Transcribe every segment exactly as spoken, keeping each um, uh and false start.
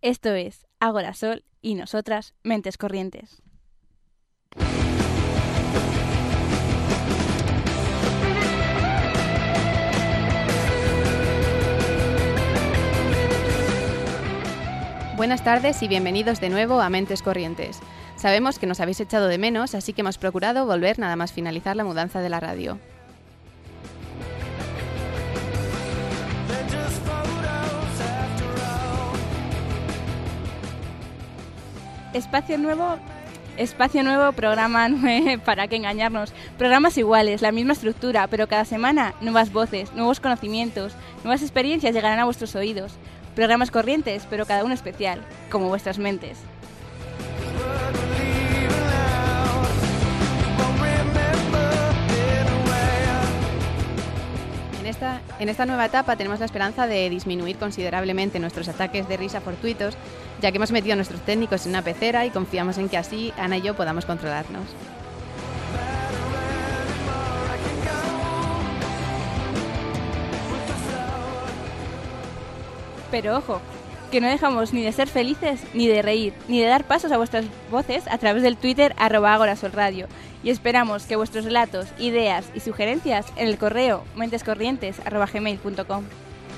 Esto es Ágora Sol y nosotras, Mentes Corrientes. Buenas tardes y bienvenidos de nuevo a Mentes Corrientes. Sabemos que nos habéis echado de menos, así que hemos procurado volver nada más finalizar la mudanza de la radio. Espacio nuevo, espacio nuevo, programa nuevo, para qué engañarnos. Programas iguales, la misma estructura, pero cada semana nuevas voces, nuevos conocimientos, nuevas experiencias llegarán a vuestros oídos. Programas corrientes, pero cada uno especial, como vuestras mentes. En esta, en esta nueva etapa tenemos la esperanza de disminuir considerablemente nuestros ataques de risa fortuitos, ya que hemos metido a nuestros técnicos en una pecera y confiamos en que así Ana y yo podamos controlarnos. Pero ojo, que no dejamos ni de ser felices, ni de reír, ni de dar pasos a vuestras voces a través del Twitter arroba agorasolradio. Y esperamos que vuestros relatos, ideas y sugerencias en el correo mentescorrientes arroba gmail punto com.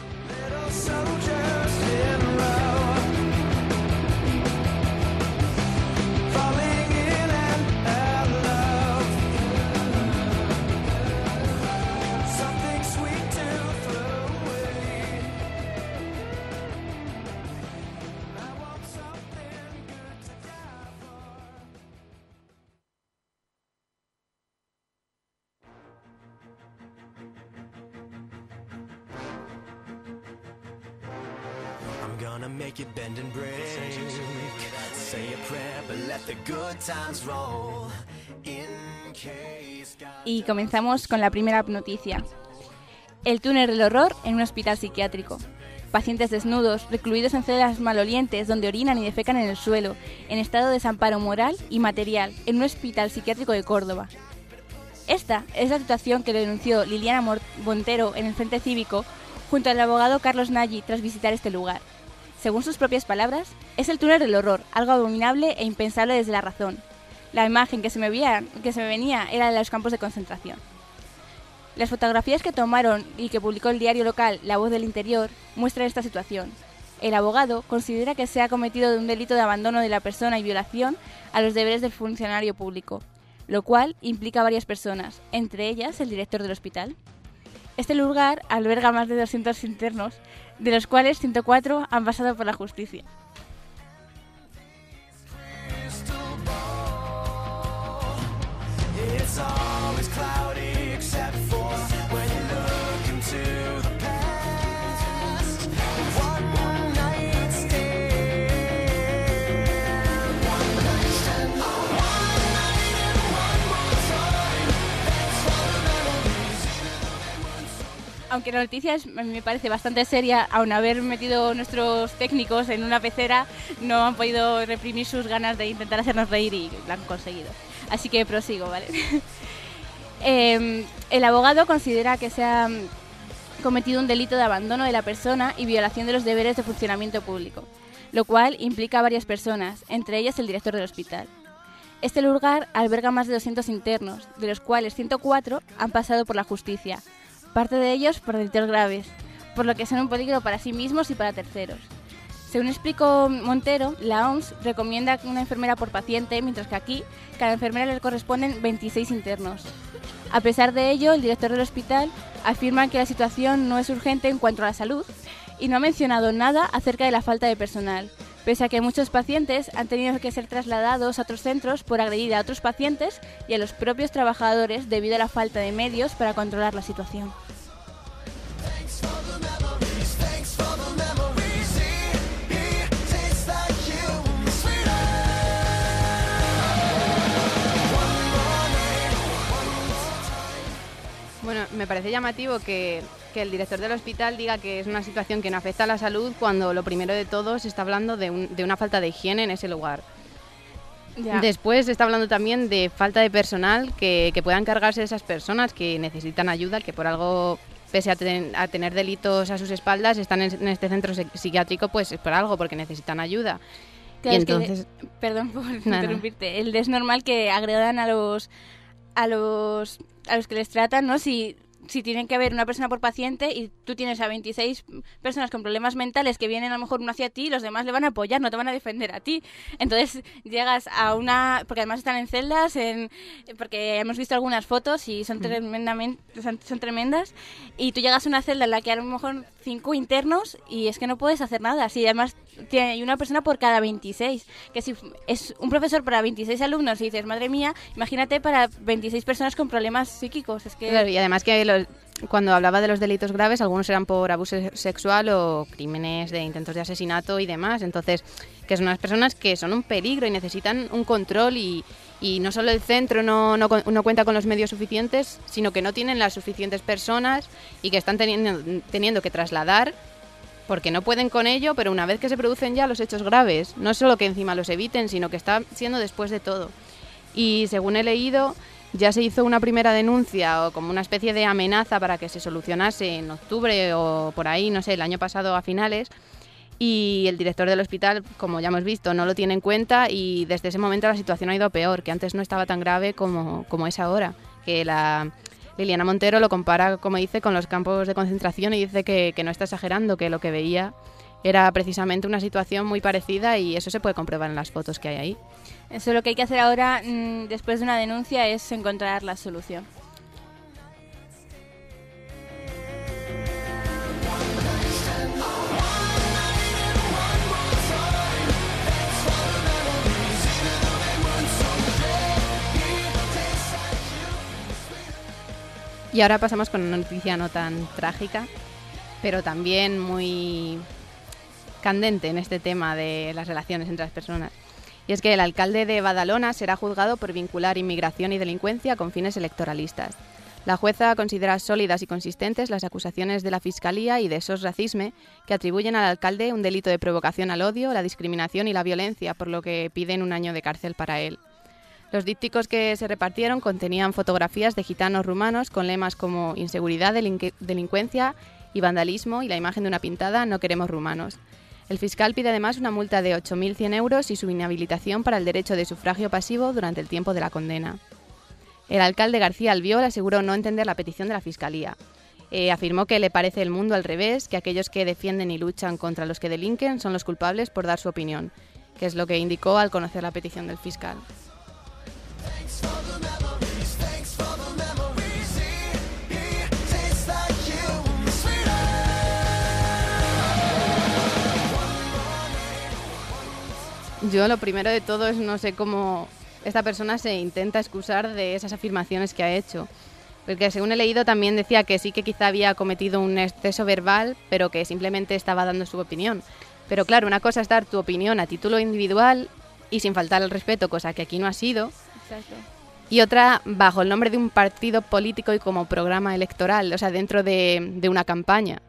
Make it bend and break. Say a prayer, but let the good times roll. In case God... Y comenzamos con la primera noticia. El túnel del horror en un hospital psiquiátrico. Pacientes desnudos, recluidos en celdas malolientes donde orinan y defecan en el suelo, en estado de desamparo moral y material, en un hospital psiquiátrico de Córdoba. Esta es la situación que denunció Liliana Montero en el Frente Cívico junto al abogado Carlos Nagy tras visitar este lugar. Según sus propias palabras, es el túnel del horror, algo abominable e impensable desde la razón. La imagen que se me veía, que se me venía era de los campos de concentración. Las fotografías que tomaron y que publicó el diario local La Voz del Interior muestran esta situación. El abogado considera que se ha cometido un delito de abandono de la persona y violación a los deberes del funcionario público, lo cual implica a varias personas, entre ellas el director del hospital. Este lugar alberga más de doscientos internos, de los cuales ciento cuatro han pasado por la justicia. Aunque la noticia es, me parece bastante seria, aun haber metido nuestros técnicos en una pecera, no han podido reprimir sus ganas de intentar hacernos reír y lo han conseguido. Así que prosigo, ¿vale? eh, el abogado considera que se ha cometido un delito de abandono de la persona y violación de los deberes de funcionamiento público, lo cual implica a varias personas, entre ellas el director del hospital. Este lugar alberga más de doscientos internos, de los cuales ciento cuatro han pasado por la justicia, parte de ellos por delitos graves, por lo que son un peligro para sí mismos y para terceros. Según explicó Montero, la O M S recomienda una enfermera por paciente, mientras que aquí cada enfermera le corresponden veintiséis internos. A pesar de ello, el director del hospital afirma que la situación no es urgente en cuanto a la salud y no ha mencionado nada acerca de la falta de personal, pese a que muchos pacientes han tenido que ser trasladados a otros centros por agredir a otros pacientes y a los propios trabajadores debido a la falta de medios para controlar la situación. Bueno, me parece llamativo que, que el director del hospital diga que es una situación que no afecta a la salud cuando lo primero de todo se está hablando de, un, de una falta de higiene en ese lugar. Ya. Después se está hablando también de falta de personal que, que pueda encargarse de esas personas que necesitan ayuda, que por algo pese a, ten, a tener delitos a sus espaldas, están en, en este centro psiquiátrico pues por algo, porque necesitan ayuda. Claro, y es entonces... que de, perdón por Nada. interrumpirte. El, es normal que agredan a los a los a los que les tratan, ¿no? Si si tienen que haber una persona por paciente y tú tienes a veintiséis personas con problemas mentales que vienen a lo mejor uno hacia ti, los demás le van a apoyar, no te van a defender a ti. Entonces llegas a una... Porque además están en celdas, en, porque hemos visto algunas fotos y son tremendamente son, son tremendas, y tú llegas a una celda en la que hay a lo mejor cinco internos y es que no puedes hacer nada. Si además hay una persona por cada veintiséis, que si es un profesor para veintiséis alumnos y dices, madre mía, imagínate para veintiséis personas con problemas psíquicos. Es que... Claro, y además que los, cuando hablaba de los delitos graves, algunos eran por abuso sexual o crímenes de intentos de asesinato y demás. Entonces, que son unas personas que son un peligro y necesitan un control, y, y no solo el centro no, no, no cuenta con los medios suficientes, sino que no tienen las suficientes personas y que están teniendo, teniendo que trasladar, porque no pueden con ello, pero una vez que se producen ya los hechos graves, no solo que encima los eviten, sino que está siendo después de todo. Y según he leído, ya se hizo una primera denuncia o como una especie de amenaza para que se solucionase en octubre o por ahí, no sé, el año pasado a finales, y el director del hospital, como ya hemos visto, no lo tiene en cuenta, y desde ese momento la situación ha ido peor, que antes no estaba tan grave como, como es ahora, que la... Liliana Montero lo compara, como dice, con los campos de concentración y dice que, que no está exagerando, que lo que veía era precisamente una situación muy parecida, y eso se puede comprobar en las fotos que hay ahí. Eso lo que hay que hacer ahora, mmm, después de una denuncia, es encontrar la solución. Y ahora pasamos con una noticia no tan trágica, pero también muy candente en este tema de las relaciones entre las personas. Y es que el alcalde de Badalona será juzgado por vincular inmigración y delincuencia con fines electoralistas. La jueza considera sólidas y consistentes las acusaciones de la Fiscalía y de Sos Racisme, que atribuyen al alcalde un delito de provocación al odio, la discriminación y la violencia, por lo que piden un año de cárcel para él. Los dípticos que se repartieron contenían fotografías de gitanos rumanos con lemas como inseguridad, delinque- delincuencia y vandalismo, y la imagen de una pintada "No queremos rumanos". El fiscal pide además una multa de ocho mil cien euros y su inhabilitación para el derecho de sufragio pasivo durante el tiempo de la condena. El alcalde García Albiol aseguró no entender la petición de la Fiscalía. Eh, afirmó que le parece el mundo al revés, que aquellos que defienden y luchan contra los que delinquen son los culpables por dar su opinión, que es lo que indicó al conocer la petición del fiscal. Yo lo primero de todo es no sé cómo esta persona se intenta excusar de esas afirmaciones que ha hecho. Porque según he leído también decía que sí que quizá había cometido un exceso verbal, pero que simplemente estaba dando su opinión. Pero claro, una cosa es dar tu opinión a título individual y sin faltar el respeto, cosa que aquí no ha sido. Exacto. Y otra bajo el nombre de un partido político y como programa electoral, o sea, dentro de, de una campaña.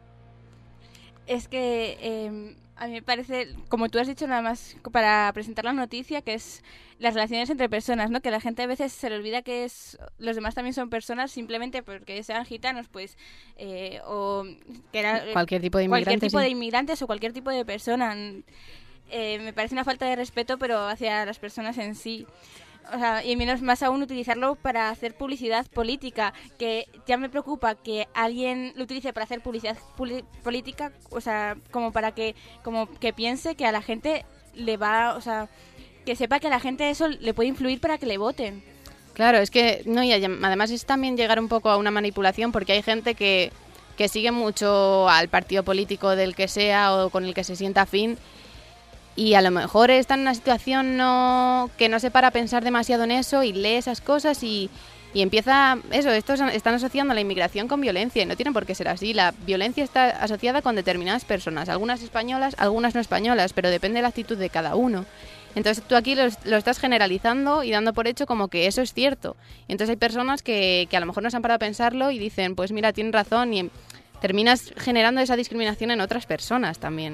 Es que eh, a mí me parece, como tú has dicho, nada más para presentar la noticia, que es las relaciones entre personas, ¿no? Que la gente a veces se le olvida que es los demás también son personas, simplemente porque sean gitanos, pues, eh, o que era, cualquier tipo de inmigrantes, cualquier tipo sí. de inmigrantes o cualquier tipo de persona. Eh, me parece una falta de respeto, pero hacia las personas en sí. O sea, y menos más aún utilizarlo para hacer publicidad política, que ya me preocupa que alguien lo utilice para hacer publicidad puli- política, o sea, como para que como que piense que a la gente le va, o sea, que sepa que a la gente eso le puede influir para que le voten. Claro, es que no, y además es también llegar un poco a una manipulación, porque hay gente que, que sigue mucho al partido político del que sea o con el que se sienta afín, y a lo mejor está en una situación no, que no se para a pensar demasiado en eso y lee esas cosas y, y empieza eso. Estos están asociando la inmigración con violencia y no tiene por qué ser así. La violencia está asociada con determinadas personas, algunas españolas, algunas no españolas, pero depende de la actitud de cada uno. Entonces tú aquí lo, lo estás generalizando y dando por hecho como que eso es cierto. Y entonces hay personas que, que a lo mejor no se han parado a pensarlo y dicen, pues mira, tienen razón, y terminas generando esa discriminación en otras personas también.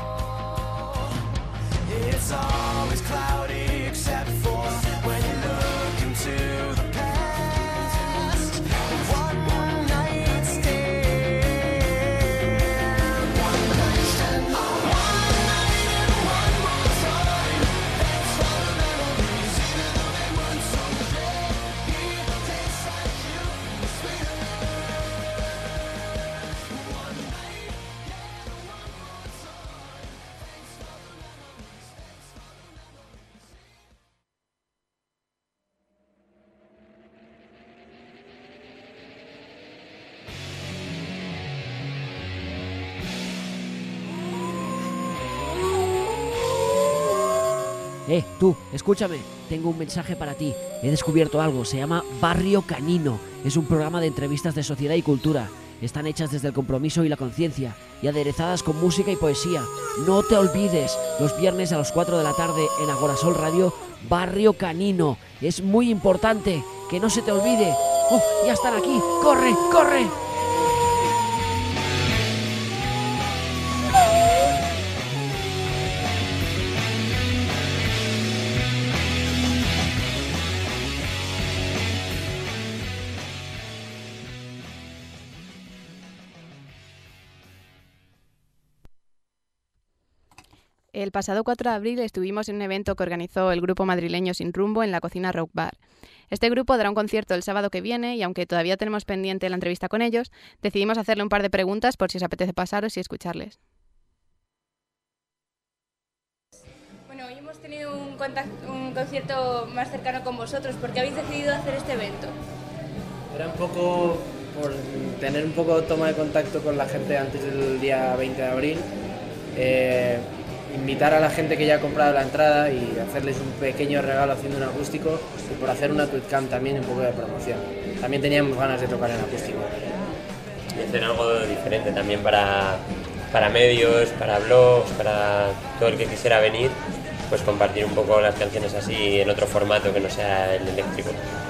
It's always cloudy except for when you look Eh, tú, escúchame, tengo un mensaje para ti. He descubierto algo, se llama Barrio Canino. Es un programa de entrevistas de sociedad y cultura. Están hechas desde el compromiso y la conciencia y aderezadas con música y poesía. No te olvides, los viernes a las cuatro de la tarde en Agorasol Radio, Barrio Canino. Es muy importante, que no se te olvide. ¡Oh, ya están aquí! ¡Corre, corre! El pasado cuatro de abril estuvimos en un evento que organizó el grupo madrileño Sin Rumbo en la Cocina Rock Bar. Este grupo dará un concierto el sábado que viene y aunque todavía tenemos pendiente la entrevista con ellos, decidimos hacerle un par de preguntas por si os apetece pasaros y escucharles. Bueno, hoy hemos tenido un, contacto, un concierto más cercano con vosotros. ¿Por qué habéis decidido hacer este evento? Era un poco por tener un poco de toma de contacto con la gente antes del día veinte de abril. Eh, invitar a la gente que ya ha comprado la entrada y hacerles un pequeño regalo haciendo un acústico y por hacer una tweetcam también un poco de promoción. También teníamos ganas de tocar en acústico. Y hacer algo diferente también para, para medios, para blogs, para todo el que quisiera venir, pues compartir un poco las canciones así en otro formato que no sea el eléctrico.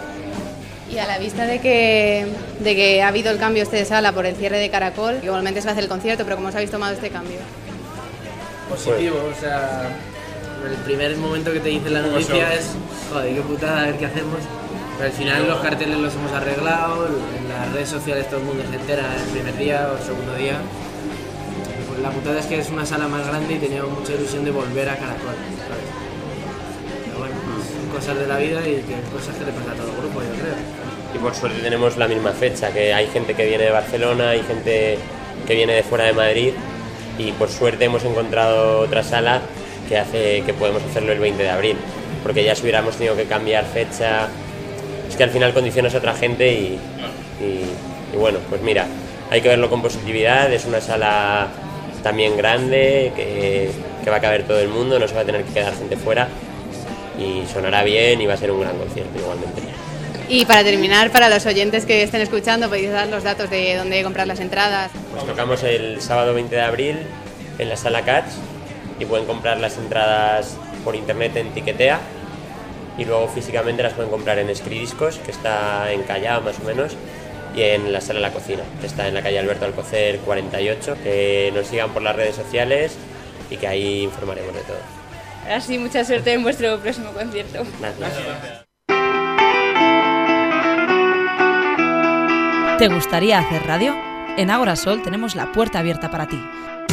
Y a la vista de que, de que ha habido el cambio este de sala por el cierre de Caracol, igualmente se va a hacer el concierto, pero ¿cómo os habéis tomado este cambio? Positivo, o sea, el primer momento que te dicen la noticia es, joder, qué putada, a ver qué hacemos. Pero al final los carteles los hemos arreglado, en las redes sociales todo el mundo se entera el primer día o el segundo día. Pues la putada es que es una sala más grande y teníamos mucha ilusión de volver a Caracol, ¿sabes? Pero bueno, son cosas de la vida y que cosas que le pasan a todo el grupo, yo creo. Y por suerte tenemos la misma fecha, que hay gente que viene de Barcelona, hay gente que viene de fuera de Madrid. Y por suerte hemos encontrado otra sala que hace que podemos hacerlo el veinte de abril, porque ya si hubiéramos tenido que cambiar fecha, es que al final condicionas a otra gente y, y, y bueno, pues mira, hay que verlo con positividad, es una sala también grande, que, que va a caber todo el mundo, no se va a tener que quedar gente fuera y sonará bien y va a ser un gran concierto igualmente. Y para terminar, para los oyentes que estén escuchando, podéis dar los datos de dónde comprar las entradas. Pues tocamos el sábado veinte de abril en la Sala Catch y pueden comprar las entradas por internet en Tiquetea y luego físicamente las pueden comprar en Escridiscos, que está en Callao más o menos, y en la Sala La Cocina, que está en la calle Alberto Alcocer cuarenta y ocho. Que nos sigan por las redes sociales y que ahí informaremos de todo. Ahora sí, mucha suerte en vuestro próximo concierto. Gracias. ¿Te gustaría hacer radio? En Agorasol tenemos la puerta abierta para ti.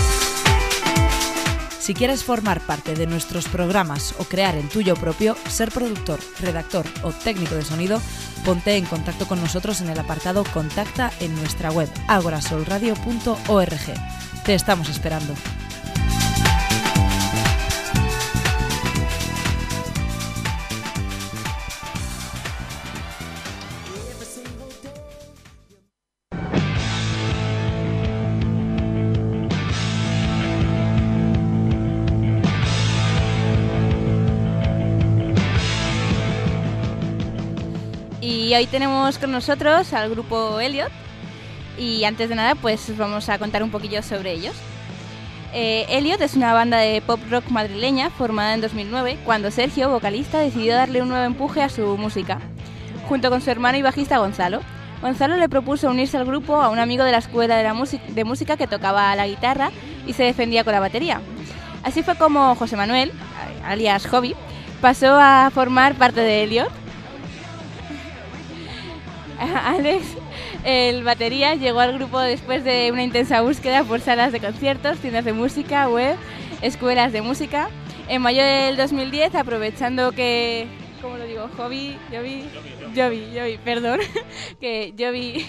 Si quieres formar parte de nuestros programas o crear el tuyo propio, ser productor, redactor o técnico de sonido, ponte en contacto con nosotros en el apartado Contacta en nuestra web agorasolradio punto org. Te estamos esperando. Y hoy tenemos con nosotros al grupo Elliot y antes de nada pues os vamos a contar un poquillo sobre ellos. Eh, Elliot es una banda de pop rock madrileña formada en dos mil nueve cuando Sergio, vocalista, decidió darle un nuevo empuje a su música, junto con su hermano y bajista Gonzalo. Gonzalo le propuso unirse al grupo a un amigo de la escuela de, la de música que tocaba la guitarra y se defendía con la batería. Así fue como José Manuel, alias Hobby, pasó a formar parte de Elliot. Alex, el batería, llegó al grupo después de una intensa búsqueda por salas de conciertos, tiendas de música, web, escuelas de música. En mayo del dos mil diez, aprovechando que, ¿cómo lo digo? Hobby, Jovi, Jovi, Jovi, perdón, que Jovi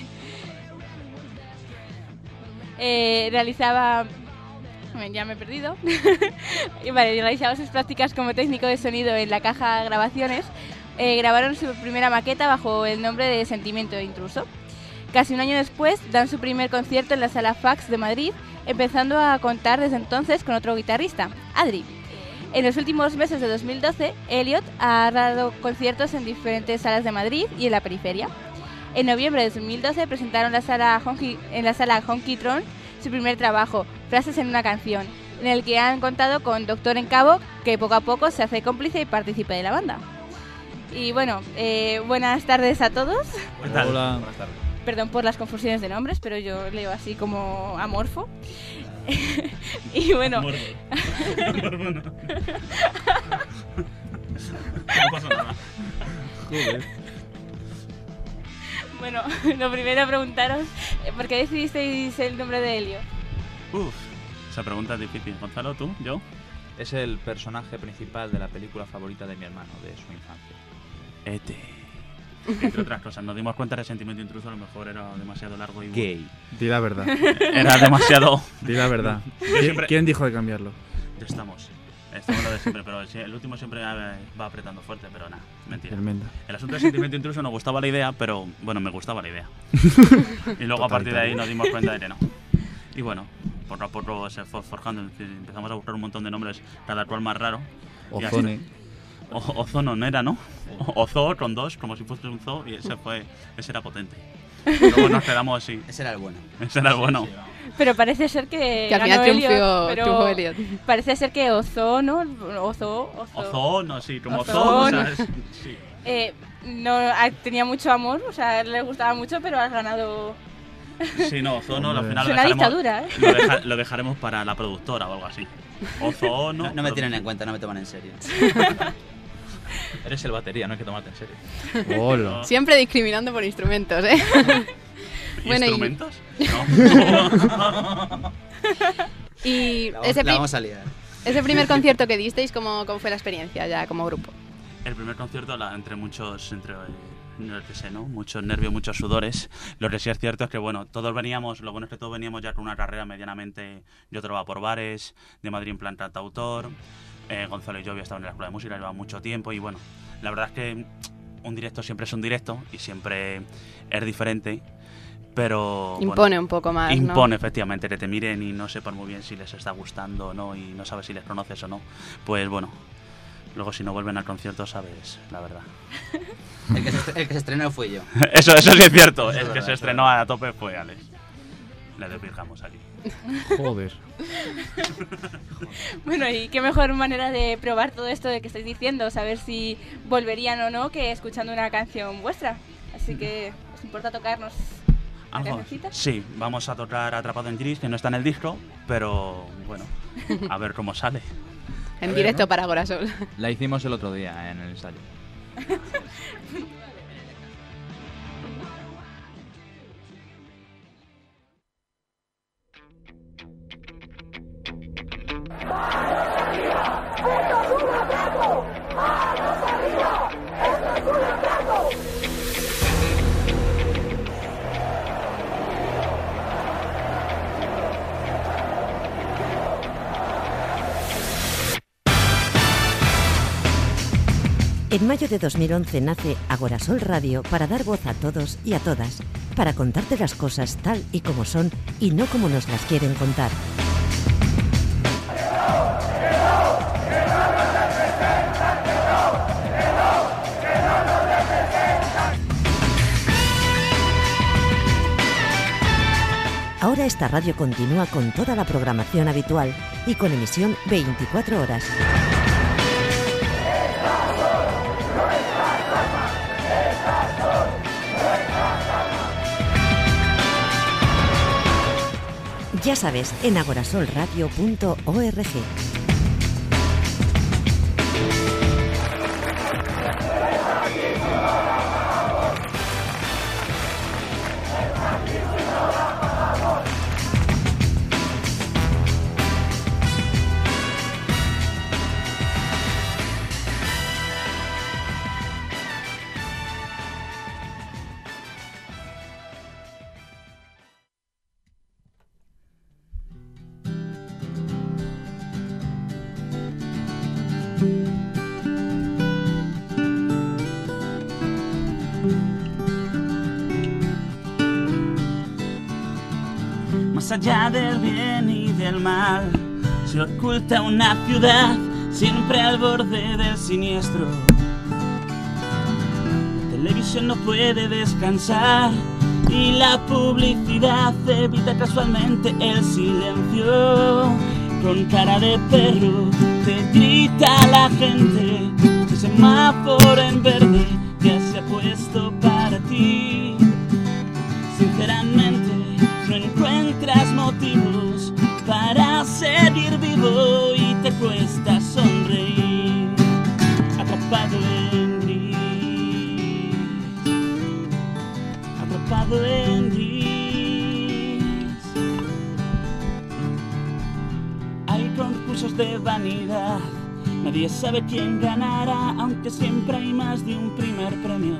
eh, realizaba, ya me he perdido, y vale, realizaba sus prácticas como técnico de sonido en la Caja Grabaciones. Eh, grabaron su primera maqueta bajo el nombre de Sentimiento Intruso. Casi un año después dan su primer concierto en la Sala Fax de Madrid, empezando a contar desde entonces con otro guitarrista, Adri. En los últimos meses de dos mil doce, Elliot ha dado conciertos en diferentes salas de Madrid y en la periferia. En noviembre de dos mil doce presentaron la sala Honky, en la sala Honky Tron su primer trabajo, Frases en una canción, en el que han contado con Doctor en Cabo, que poco a poco se hace cómplice y participa de la banda. Y bueno, eh, buenas tardes a todos. Hola. Hola. Buenas tardes. Perdón por las confusiones de nombres, pero yo leo así como amorfo. Y bueno... Amorfo. Amorfo no. No pasa nada. Joder. Bueno, lo primero preguntaros, ¿por qué decidisteis el nombre de Helio? Uf, esa pregunta es difícil. Gonzalo, ¿tú? ¿Yo? Es el personaje principal de la película favorita de mi hermano, de su infancia. E T Entre otras cosas, nos dimos cuenta que el Sentimiento Intruso a lo mejor era demasiado largo y... Gay. Di la verdad. Era demasiado... Di la verdad. Siempre... ¿Quién dijo de cambiarlo? Ya estamos. Estamos lo de siempre, pero el último siempre va apretando fuerte, pero nada, mentira. Tremenda. El asunto del Sentimiento Intruso nos gustaba la idea, pero bueno, me gustaba la idea. Y luego a partir de ahí nos dimos cuenta de que no. Y bueno, poco a poco se fue forjando, empezamos a buscar un montón de nombres, cada cual más raro. Ozone. O, Ozono no era, ¿no? Ozo con dos, como si fuese un zoo, y ese fue, ese era potente. Luego nos quedamos así. Ese era el bueno. Ese era el bueno. Pero parece ser que... Que al final triunfó Elliot, Elliot. Parece ser que Ozono... Ozo... Ozo, Ozono, sí, como Ozono. Ozo, o sea, sí. Eh, no, tenía mucho amor, o sea, le gustaba mucho, pero has ganado... Sí, no, Ozono, al final es lo una dejaremos, dictadura, ¿eh? lo, deja, lo dejaremos para la productora o algo así. Ozono... No, no me tienen en cuenta, no me toman en serio. Eres el batería, no hay que tomarte en serio. Hola. Siempre discriminando por instrumentos, ¿eh? Bueno, ¿instrumentos? Y... No. Y la, ese, la vamos a liar. Ese primer concierto que disteis, ¿cómo, cómo fue la experiencia ya como grupo? El primer concierto, la, entre muchos, entre, no sé, ¿no? Muchos nervios, muchos sudores. Lo que sí es cierto es que, bueno, todos veníamos, lo bueno es que todos veníamos ya con una carrera medianamente, yo trabajaba por bares, de Madrid en plan cantautor, eh, Gonzalo y yo había estado en la escuela de música, llevaba mucho tiempo y bueno, la verdad es que un directo siempre es un directo y siempre es diferente. Pero impone bueno, un poco más, impone, ¿no? Efectivamente, que te miren y no sepan muy bien si les está gustando o no y no sabes si les conoces o no. Pues bueno, luego si no vuelven al concierto sabes la verdad. El que se, el que se estrenó fui yo. Eso, eso sí es cierto. Eso el es que verdad, se estrenó a tope fue Alex. Le despijamos aquí. Joder. Bueno, y qué mejor manera de probar todo esto de que estáis diciendo, saber si volverían o no, que escuchando una canción vuestra. Así que os importa tocarnos... ¿Algo? Sí, vamos a tocar Atrapado en Gris, que no está en el disco, pero bueno, a ver cómo sale. En ver, directo, ¿no? Para Agorasol. La hicimos el otro día en el ensayo. En mayo de dos mil once nace Agorasol Radio para dar voz a todos y a todas, para contarte las cosas tal y como son y no como nos las quieren contar. Ahora esta radio continúa con toda la programación habitual y con emisión veinticuatro horas. Ya sabes, en agorasol radio punto org. Más allá del bien y del mal se oculta una ciudad siempre al borde del siniestro. La televisión no puede descansar y la publicidad evita casualmente el silencio. Con cara de perro te grita la gente, ese semáforo en verde ya se ha puesto para ti. Sinceramente no encuentras motivos para seguir vivo y te cuesta sonreír, atrapado en gris, atrapado en gris. Hay concursos de vanidad, nadie sabe quién ganará, aunque siempre hay más de un primer premio.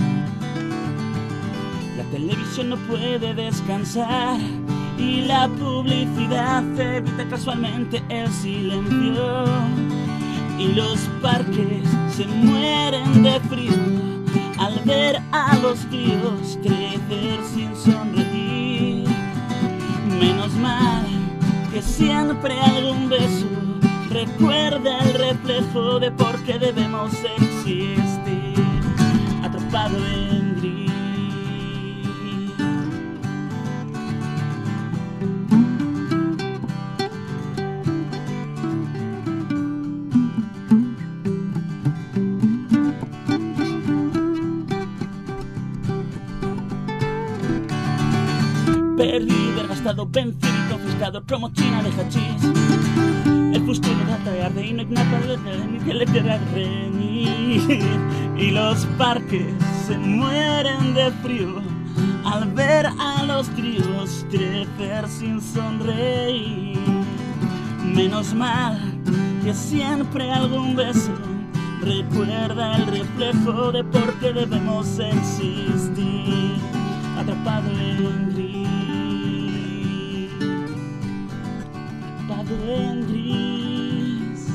La televisión no puede descansar y la publicidad evita casualmente el silencio. Y los parques se mueren de frío al ver a los críos crecer sin sonreír. Menos mal que siempre algún beso recuerda el reflejo de por qué debemos existir, atrapado en gris. Perdido, desgastado, vencido y confiscado como China de hachís. El fustino trata de arde y no ignata ni que le quiera reñir. Y los parques se mueren de frío al ver a los críos crecer sin sonreír. Menos mal que siempre algún beso recuerda el reflejo de por qué debemos existir, atrapado en gris. En gris.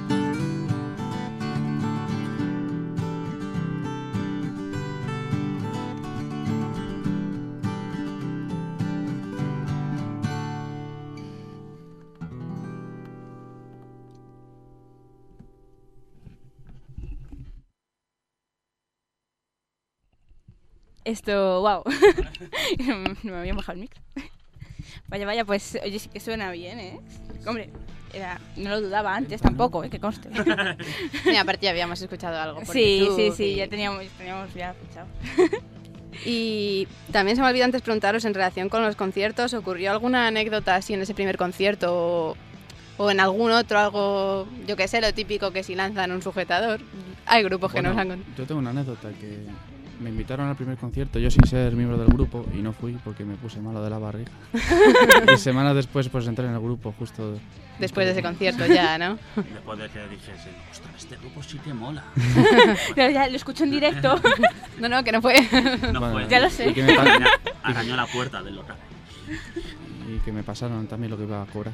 Esto, wow. Me había bajado el micro. Vaya, vaya, pues oye, sí que suena bien, ¿eh? Hombre, era, no lo dudaba antes tampoco, ¿eh? Que conste. Y aparte ya habíamos escuchado algo. Sí, tú, sí, sí, y... ya teníamos, teníamos ya escuchado. Y también se me olvidó antes preguntaros en relación con los conciertos, ¿ocurrió alguna anécdota así en ese primer concierto o, o en algún otro, algo, yo qué sé, lo típico que si lanzan un sujetador? Hay grupos bueno, que nos han contado. Yo tengo una anécdota que me invitaron al primer concierto, yo sin ser miembro del grupo, y no fui porque me puse malo de la barriga. Y semanas después pues entré en el grupo justo... Después de ese concierto ya, ¿no? Después de que dijese, ostras, este grupo sí que mola. Pero ya lo escucho en directo. No, no, que no fue. No bueno, fue. Ya lo sé. Y que me pa- Arañó la puerta del local. Y que me pasaron también lo que iba a cobrar.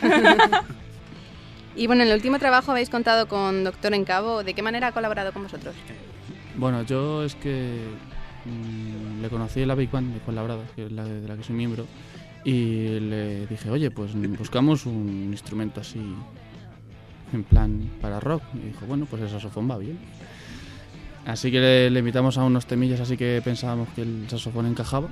Y bueno, en el último trabajo habéis contado con Doctor Encabo. ¿De qué manera ha colaborado con vosotros? Bueno, yo es que mmm, le conocí en la Big Band de Fuenlabrada, que es la de, de la que soy miembro, y le dije, oye, pues buscamos un instrumento así, en plan para rock. Y dijo, bueno, pues el saxofón va bien. Así que le, le invitamos a unos temillas así que pensábamos que el saxofón encajaba.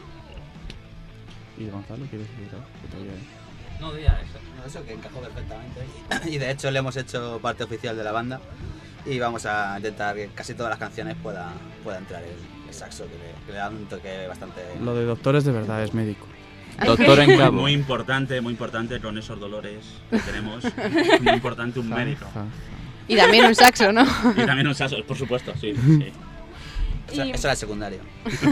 Y Gonzalo, ¿quieres decir algo? Que todavía... No, diga eso, no, eso que encajó perfectamente. Y de hecho le hemos hecho parte oficial de la banda. Y vamos a intentar que casi todas las canciones pueda, pueda entrar el, el saxo, que le, que le da un toque bastante... Lo de doctores de verdad es médico. Doctor Encabo. Muy importante, muy importante con esos dolores que tenemos. Muy importante un médico. Y también un saxo, ¿no? Y también un saxo, por supuesto, sí. sí. Eso, Y- eso era el secundario.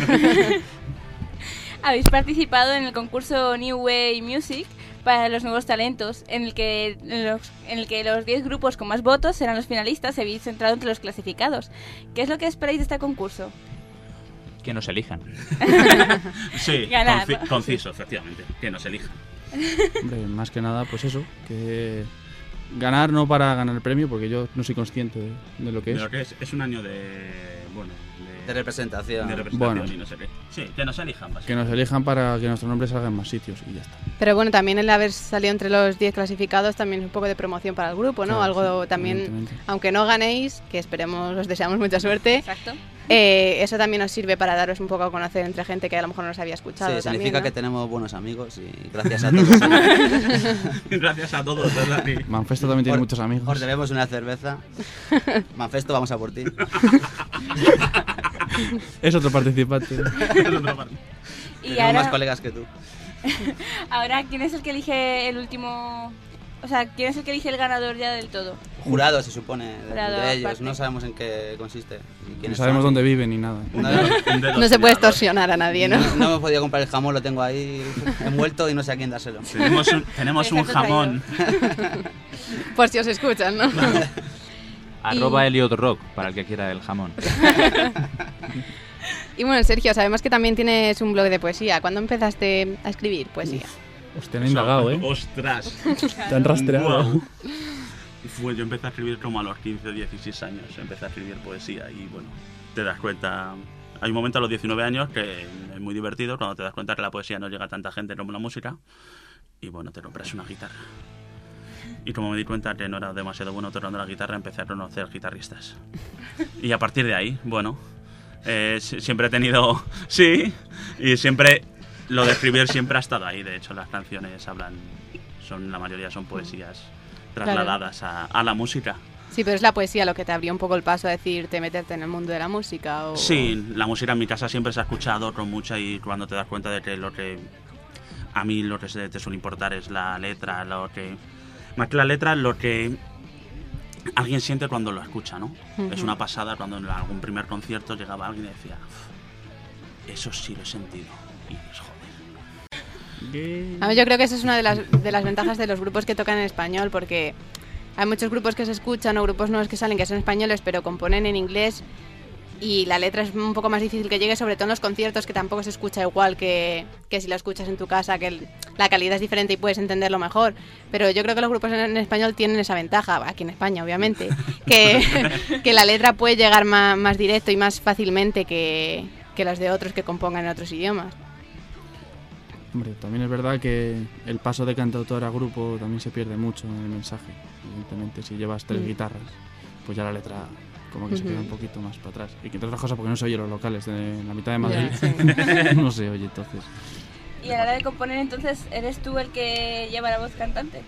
Habéis participado en el concurso New Way Music para los nuevos talentos, en el que los, en el que los diez grupos con más votos serán los finalistas y habéis entrado entre los clasificados. ¿Qué es lo que esperáis de este concurso? Que nos elijan. Sí, Ganar, conci- ¿no? conciso, efectivamente, que nos elijan. Hombre, más que nada, pues eso, que ganar no para ganar el premio, porque yo no soy consciente de, de lo que De es. lo que es, es un año de, bueno, de, de representación. De representación Bueno. y no sé qué. Sí, que nos elijan. Que nos elijan para que nuestro nombre salga en más sitios y ya está. Pero bueno, también el haber salido entre los diez clasificados también es un poco de promoción para el grupo, ¿no? Claro, Algo sí, también, evidentemente. aunque no ganéis, que esperemos, os deseamos mucha suerte. Exacto. Eh, eso también os sirve para daros un poco a conocer entre gente que a lo mejor no os había escuchado. Sí, también, significa ¿no? que tenemos buenos amigos y gracias a todos. Gracias a todos, ¿verdad? Sí. Manfesto también tiene Os- muchos amigos. Os debemos una cerveza. Manfesto, vamos a por ti. Es otro participante. Y Tenemos ahora, más colegas que tú. ahora, ¿quién es el que elige el último...? O sea, ¿quién es el que elige el ganador ya del todo? Jurado, se supone, de, Jurado de ellos. aparte. No sabemos en qué consiste. ni No quiénes sabemos son. dónde viven ni nada. No, No se puede extorsionar a nadie, ¿no? no, no me he podido comprar el jamón, lo tengo ahí envuelto y no sé a quién dárselo. Tenemos un, tenemos un jamón. Por si os escuchan, ¿no? Arroba Elliot Rock, para el que quiera el jamón. Y bueno, Sergio, sabemos que también tienes un blog de poesía. ¿Cuándo empezaste a escribir poesía? Os te han indagado, ¿eh? ¡Ostras! Te han rastreado. Guau. Fue, yo empecé a escribir como a los quince o dieciséis años. Empecé a escribir poesía y bueno, te das cuenta. Hay un momento a los diecinueve años que es muy divertido cuando te das cuenta que la poesía no llega a tanta gente como la música. Y bueno, te compras una guitarra. Y como me di cuenta que no era demasiado bueno tocando la guitarra, empecé a conocer guitarristas. Y a partir de ahí, bueno, eh, siempre he tenido... Sí, y siempre... Lo de escribir siempre ha estado ahí. De hecho, las canciones hablan... son La mayoría son poesías trasladadas a, a la música. Sí, pero es la poesía lo que te abrió un poco el paso a decirte meterte en el mundo de la música. O... Sí, la música en mi casa siempre se ha escuchado con mucha y cuando te das cuenta de que lo que... A mí lo que se- te suele importar es la letra, lo que... Más que la letra, lo que alguien siente cuando lo escucha, ¿no? Ujú. Es una pasada cuando en algún primer concierto llegaba alguien y decía, eso sí lo he sentido. Y dices, joder. A mí yo creo que esa es una de las, de las ventajas de los grupos que tocan en español, porque hay muchos grupos que se escuchan o grupos nuevos que salen que son españoles pero componen en inglés y la letra es un poco más difícil que llegue, sobre todo en los conciertos, que tampoco se escucha igual que, que si lo escuchas en tu casa, que el- la calidad es diferente y puedes entenderlo mejor. Pero yo creo que los grupos en, en español tienen esa ventaja, aquí en España obviamente, que, que la letra puede llegar más, más directo y más fácilmente que, que los de otros que compongan en otros idiomas. Hombre, también es verdad que el paso de cantautor a grupo también se pierde mucho en el mensaje. Evidentemente, si llevas tres Mm. guitarras, pues ya la letra como que se queda Ujú. un poquito más para atrás. Y que entre otras cosas porque no se oye los locales de la mitad de Madrid. Ya, No se oye, entonces. Y a la hora de componer, entonces, ¿eres tú el que lleva la voz cantante?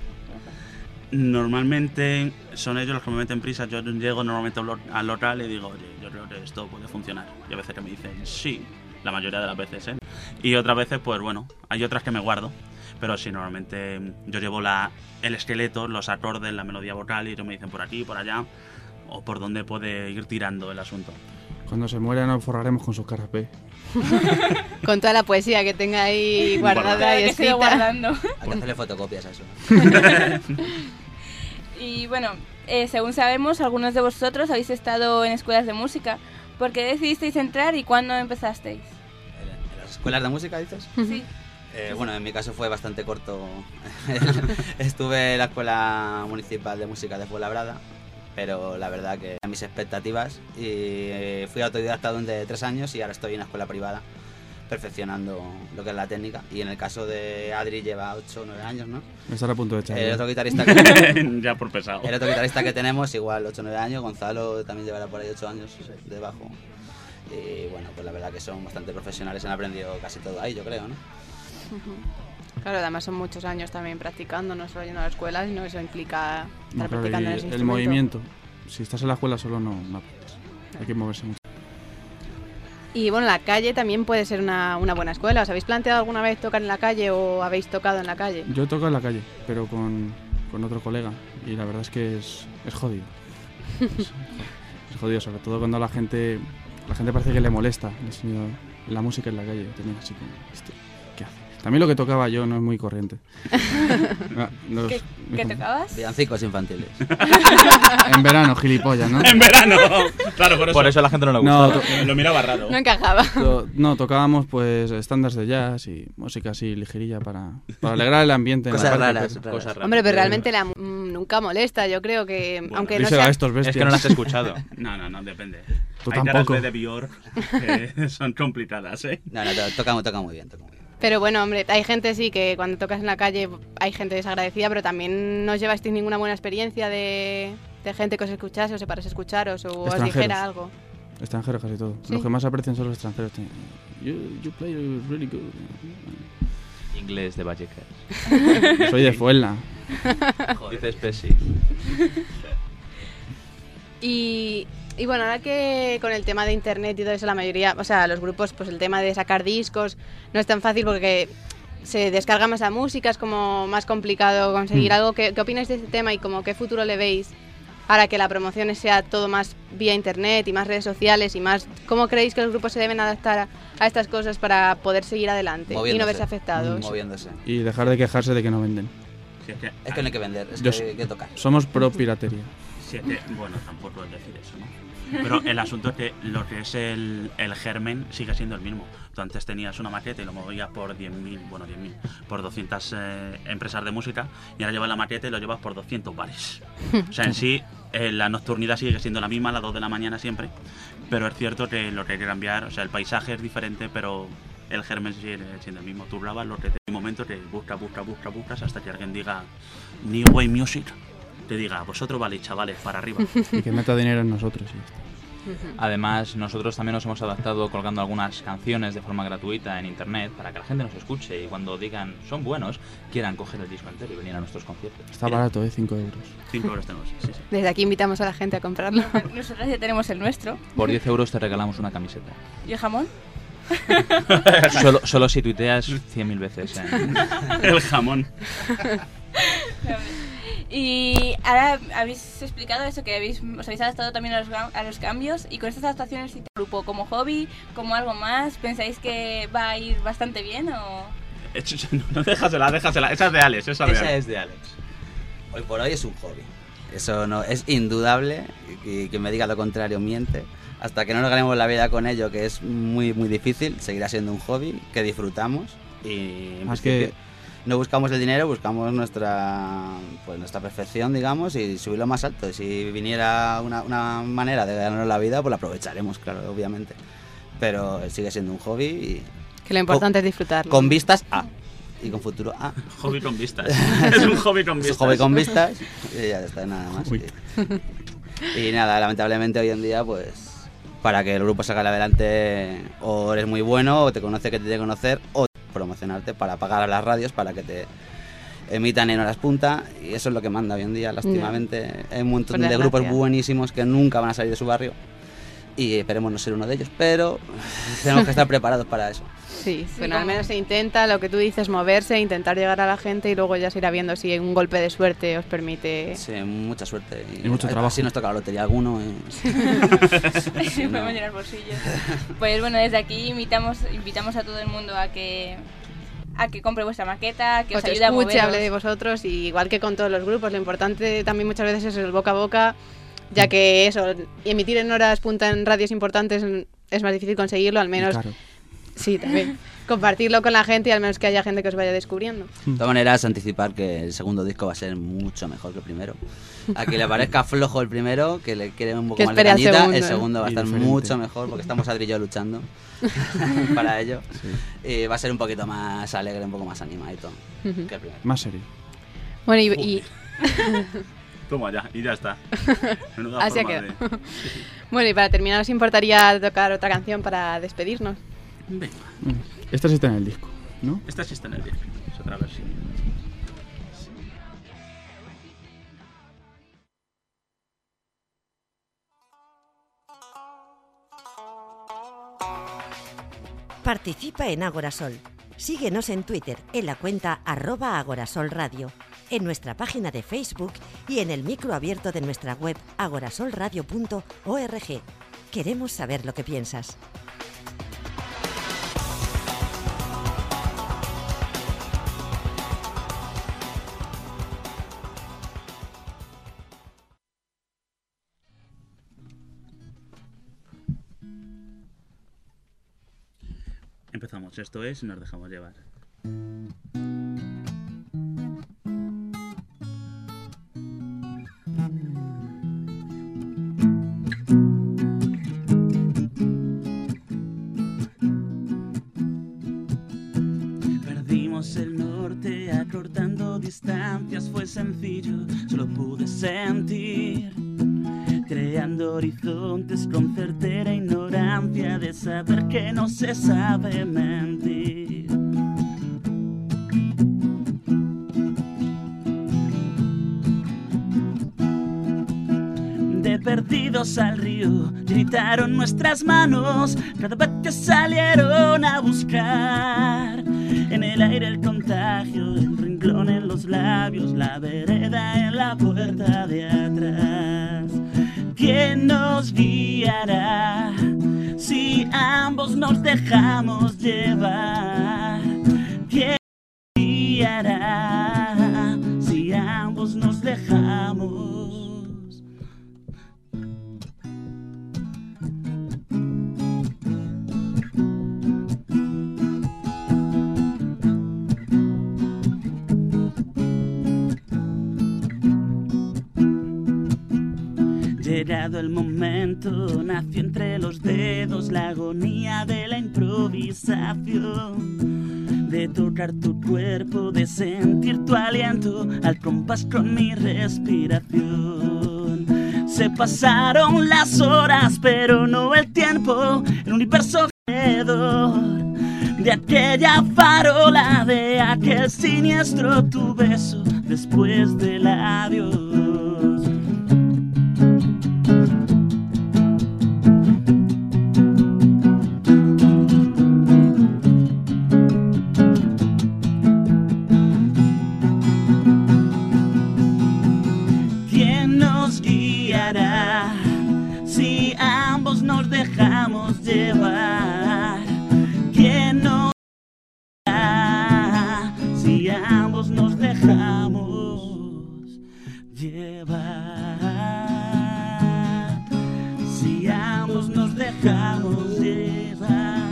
Normalmente son ellos los que me meten prisa. Yo llego normalmente al lo- al local y digo, oye, yo creo que esto puede funcionar. Y a veces que me dicen, sí, la mayoría de las veces, ¿eh? Y otras veces, pues bueno, hay otras que me guardo. Pero sí, normalmente yo llevo la, el esqueleto, los acordes, la melodía vocal y ellos me dicen por aquí, por allá, o por dónde puede ir tirando el asunto. Cuando se muera nos forraremos con sus caras B. Con toda la poesía que tenga ahí guardada Claro y que se lo escrita. guardando. Hay que hacerle fotocopias a eso. Y bueno, eh, según sabemos, algunos de vosotros habéis estado en escuelas de música. ¿Por qué decidisteis entrar y cuándo empezasteis? ¿En las escuelas de música dices? Sí. Eh, bueno, en mi caso fue bastante corto. Estuve en la Escuela Municipal de Música de Fuenlabrada, pero la verdad que a mis expectativas, y eh, fui autodidacta durante tres años y ahora estoy en la escuela privada perfeccionando lo que es la técnica. Y en el caso de Adri lleva ocho o nueve años, ¿no? Estar a punto de echar. El ya. otro guitarrista que, Ya por pesado. el otro guitarrista que tenemos igual ocho o nueve años, Gonzalo también llevará por ahí ocho años de bajo. Y bueno, pues la verdad que son bastante profesionales, han aprendido casi todo ahí, yo creo, ¿no? Ujú. Claro, además son muchos años también practicando, no solo yendo a la escuela, sino eso implica estar No, claro, practicando y en ese el instrumento. movimiento. Si estás en la escuela solo no, no aprendes. Hay que moverse mucho. Y bueno, la calle también puede ser una, una buena escuela. ¿Os habéis planteado alguna vez tocar en la calle o habéis tocado en la calle? Yo toco en la calle, pero con, con otro colega. Y la verdad es que es, es jodido. Es, es jodido, sobre todo cuando a la gente, la gente parece que le molesta el sonido, la música en la calle. También así como, este, ¿qué hace? También lo que tocaba yo no es muy corriente. Ah, los- ¿Qué, qué tocabas? Villancicos infantiles. En verano, gilipollas, ¿no? En verano. Claro, por eso. Por eso a la gente no le gusta. No, to- Lo miraba raro. No encajaba. to- no, tocábamos pues estándares de jazz y música así ligerilla para, para alegrar el ambiente. en la Cosas tarde, raras, pero- raras. Cosas raras. Hombre, pero realmente la, mm, nunca molesta, yo creo que, Bueno, aunque no díselo sea... a estos Es que no bestias. las has escuchado. No, no, no, depende. Tú Hay tampoco. caras B de Björk que son complicadas, ¿eh? No, no, to- toca, toca muy bien, toca muy bien. Pero bueno, hombre, hay gente sí que cuando tocas en la calle hay gente desagradecida, pero también no os llevasteis ninguna buena experiencia de, de gente que os escuchase o se parase a escucharos o os Extranjeros. dijera algo. Extranjeros casi todo. ¿Sí? Los que más aprecian son los extranjeros. Te- You, you play really good. Inglés de Vallecas. Soy de Fuenla. Dices Pesi. Y, y bueno, ahora que con el tema de internet y todo eso, la mayoría, o sea, los grupos, pues el tema de sacar discos no es tan fácil porque se descarga más la música, es como más complicado conseguir Mm. algo. ¿Qué, qué opináis de este tema y como qué futuro le veis para que la promoción sea todo más vía internet y más redes sociales y más... ¿Cómo creéis que los grupos se deben adaptar a, a estas cosas para poder seguir adelante y no Moviéndose. verse afectados? Moviéndose. Y dejar de quejarse de que no venden. Si es que, Es que no hay que vender, es Yo que so- hay que tocar. Somos pro piratería. si es que, bueno, tampoco es decir eso, ¿no? Pero el asunto es que lo que es el, el germen sigue siendo el mismo. Tú antes tenías una maqueta y lo movías por diez mil, bueno, diez mil, por doscientas eh, empresas de música, y ahora llevas la maqueta y lo llevas por doscientos bares. O sea, en sí, eh, la nocturnidad sigue siendo la misma, a las dos de la mañana siempre, pero es cierto que lo que hay que cambiar, o sea, el paisaje es diferente, pero el germen sigue siendo el mismo. Tú grabas lo que te un momento que buscas, buscas, buscas, buscas, hasta que alguien diga New Way Music, te diga, vosotros vale, chavales, para arriba. Y que meta dinero en nosotros y ya está. Además, nosotros también nos hemos adaptado colgando algunas canciones de forma gratuita en internet para que la gente nos escuche y cuando digan son buenos, quieran coger el disco entero y venir a nuestros conciertos. Está barato, ¿eh? cinco euros. cinco euros tenemos, sí, sí. Desde aquí invitamos a la gente a comprarlo. Nosotros ya tenemos el nuestro. Por diez euros te regalamos una camiseta. ¿Y el jamón? Solo, solo si tuiteas cien mil veces. En... El jamón. Y ahora habéis explicado eso, que habéis, os habéis adaptado también a los, ga- a los cambios, y con estas adaptaciones, ¿el grupo como hobby, como algo más, pensáis que va a ir bastante bien o...? No, déjasela, déjasela. Esa es de Alex, esa, de Esa Alex. es de Alex. Hoy por hoy es un hobby. Eso no es indudable, y quien me diga lo contrario miente. Hasta que no nos ganemos la vida con ello, que es muy muy difícil, seguirá siendo un hobby que disfrutamos y en Más principio que- no buscamos el dinero, buscamos nuestra pues nuestra perfección, digamos, y subirlo más alto. Y si viniera una, una manera de ganarnos la vida, pues la aprovecharemos, claro, obviamente. Pero sigue siendo un hobby y Que lo importante es disfrutarlo. con vistas a y con futuro a. Hobby con vistas. Es un hobby con Es vistas. un hobby con vistas y ya está, nada más. Uy. Y, y nada, lamentablemente hoy en día, pues para que el grupo salga adelante, o eres muy bueno, o te conoce que te tiene que conocer, o promocionarte para pagar a las radios para que te emitan en horas punta, y eso es lo que manda hoy en día, lastimamente. Hay un montón Por de grupos desgracia. buenísimos que nunca van a salir de su barrio, y esperemos no ser uno de ellos, pero tenemos que estar preparados para eso. Sí, bueno, como- al menos se intenta, lo que tú dices, moverse, intentar llegar a la gente y luego ya se irá viendo si un golpe de suerte os permite... Sí, mucha suerte. Y mucho a- trabajo. Así nos toca la lotería a alguno. y- Sí, no. podemos llenar bolsillos. Pues bueno, desde aquí invitamos, invitamos a todo el mundo a que a que compre vuestra maqueta, que os, os ayude a escuche, moveros. hable de vosotros, y igual que con todos los grupos, lo importante también muchas veces es el boca a boca, ya que eso, emitir en horas punta en radios importantes es más difícil conseguirlo, al menos... Claro. Sí, también. Compartirlo con la gente y al menos que haya gente que os vaya descubriendo. De todas maneras, anticipar que el segundo disco va a ser mucho mejor que el primero. A quien le parezca flojo el primero, que le quiere un poco Que más de espere al cañita, segundo, el ¿eh? segundo va a Y estar diferente. mucho mejor, porque estamos Adri y yo luchando para ello. Y va a ser un poquito más alegre, un poco más animadito Ujú. que el primero. Más serio. Bueno, y, y- Toma ya, y ya está. Menuda así ha forma quedado. de- Bueno, y para terminar, ¿os importaría tocar otra canción para despedirnos? Venga, Mm. Esta sí está en el disco, ¿no? esta sí está en el disco. Es otra versión. Participa en Agorasol. Síguenos en Twitter en la cuenta arroba Agorasol Radio, en nuestra página de Facebook y en el micro abierto de nuestra web agorasolradio punto org. Queremos saber lo que piensas. Empezamos, esto es Nos dejamos llevar. Cruzamos el norte acortando distancias, fue sencillo, solo pude sentir. Creando horizontes con certera ignorancia de saber que no se sabe mentir. De perdidos al río gritaron nuestras manos cada vez que salieron a buscar. En el aire el contagio, el renglón en los labios, la vereda en la puerta de atrás. ¿Quién nos guiará si ambos nos dejamos llevar? ¿Quién nos guiará si ambos nos dejamos? Llegado el momento, nació entre los dedos la agonía de la improvisación, de tocar tu cuerpo, de sentir tu aliento al compás con mi respiración. Se pasaron las horas, pero no el tiempo, el universo alrededor de aquella farola, de aquel siniestro tu beso después del adiós. Si ambos nos dejamos llevar, ¿quién nos guiará? Si ambos nos dejamos llevar, si ambos nos dejamos llevar.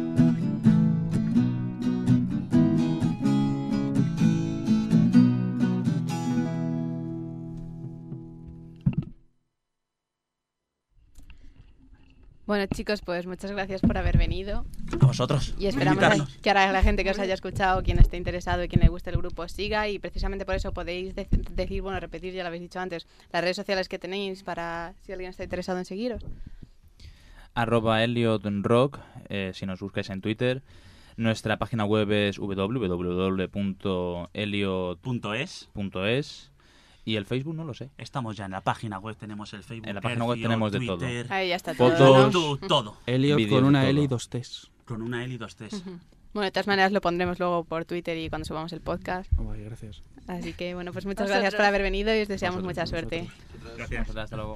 Bueno, chicos, pues muchas gracias por haber venido. A vosotros. Y esperamos que ahora la gente que os haya escuchado, quien esté interesado y quien le guste el grupo, siga. Y precisamente por eso podéis de- decir, bueno, repetir, ya lo habéis dicho antes, las redes sociales que tenéis para si alguien está interesado en seguiros. Arroba Elliot Rock, eh, si nos buscáis en Twitter. Nuestra página web es w w w punto elliot punto es. Y el Facebook no lo sé. Estamos ya en la página web, tenemos el Facebook. En la página web Hercio, tenemos de Twitter, todo. Ahí ya está todo, Fotos, todo. todo. Elliot vídeos con de una todo. L y dos T's. Con una L y dos T's. Ujú. Bueno, de todas maneras lo pondremos luego por Twitter y cuando subamos el podcast. Guay, gracias. Así que, bueno, pues muchas Vosotros. gracias por haber venido y os deseamos Vosotros, mucha suerte. vosotros. Gracias. Hasta luego.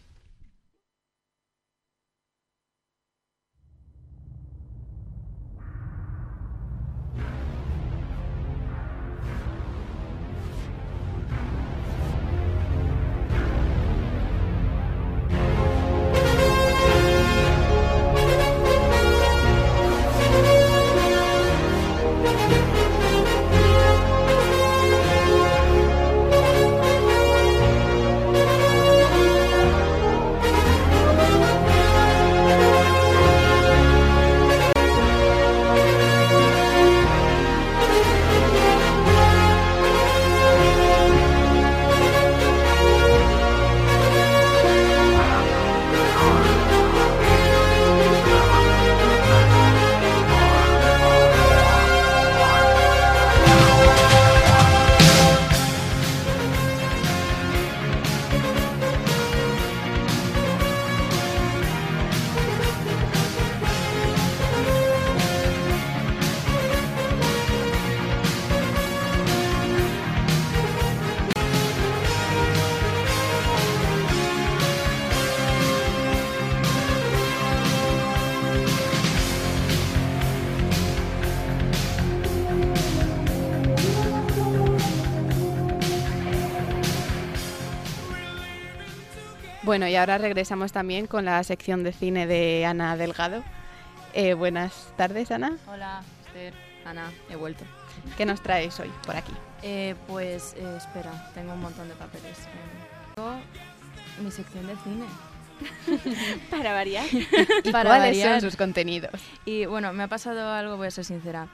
Bueno, y ahora regresamos también con la sección de cine de Ana Delgado. Eh, buenas tardes, Ana. Hola, Esther, Ana, he vuelto. ¿Qué nos traes hoy por aquí? Eh, pues eh, espera, tengo un montón de papeles. Eh, tengo mi sección de cine. Para variar. ¿Y Para cuáles variar. son sus contenidos? Y bueno, me ha pasado algo, voy a ser sincera.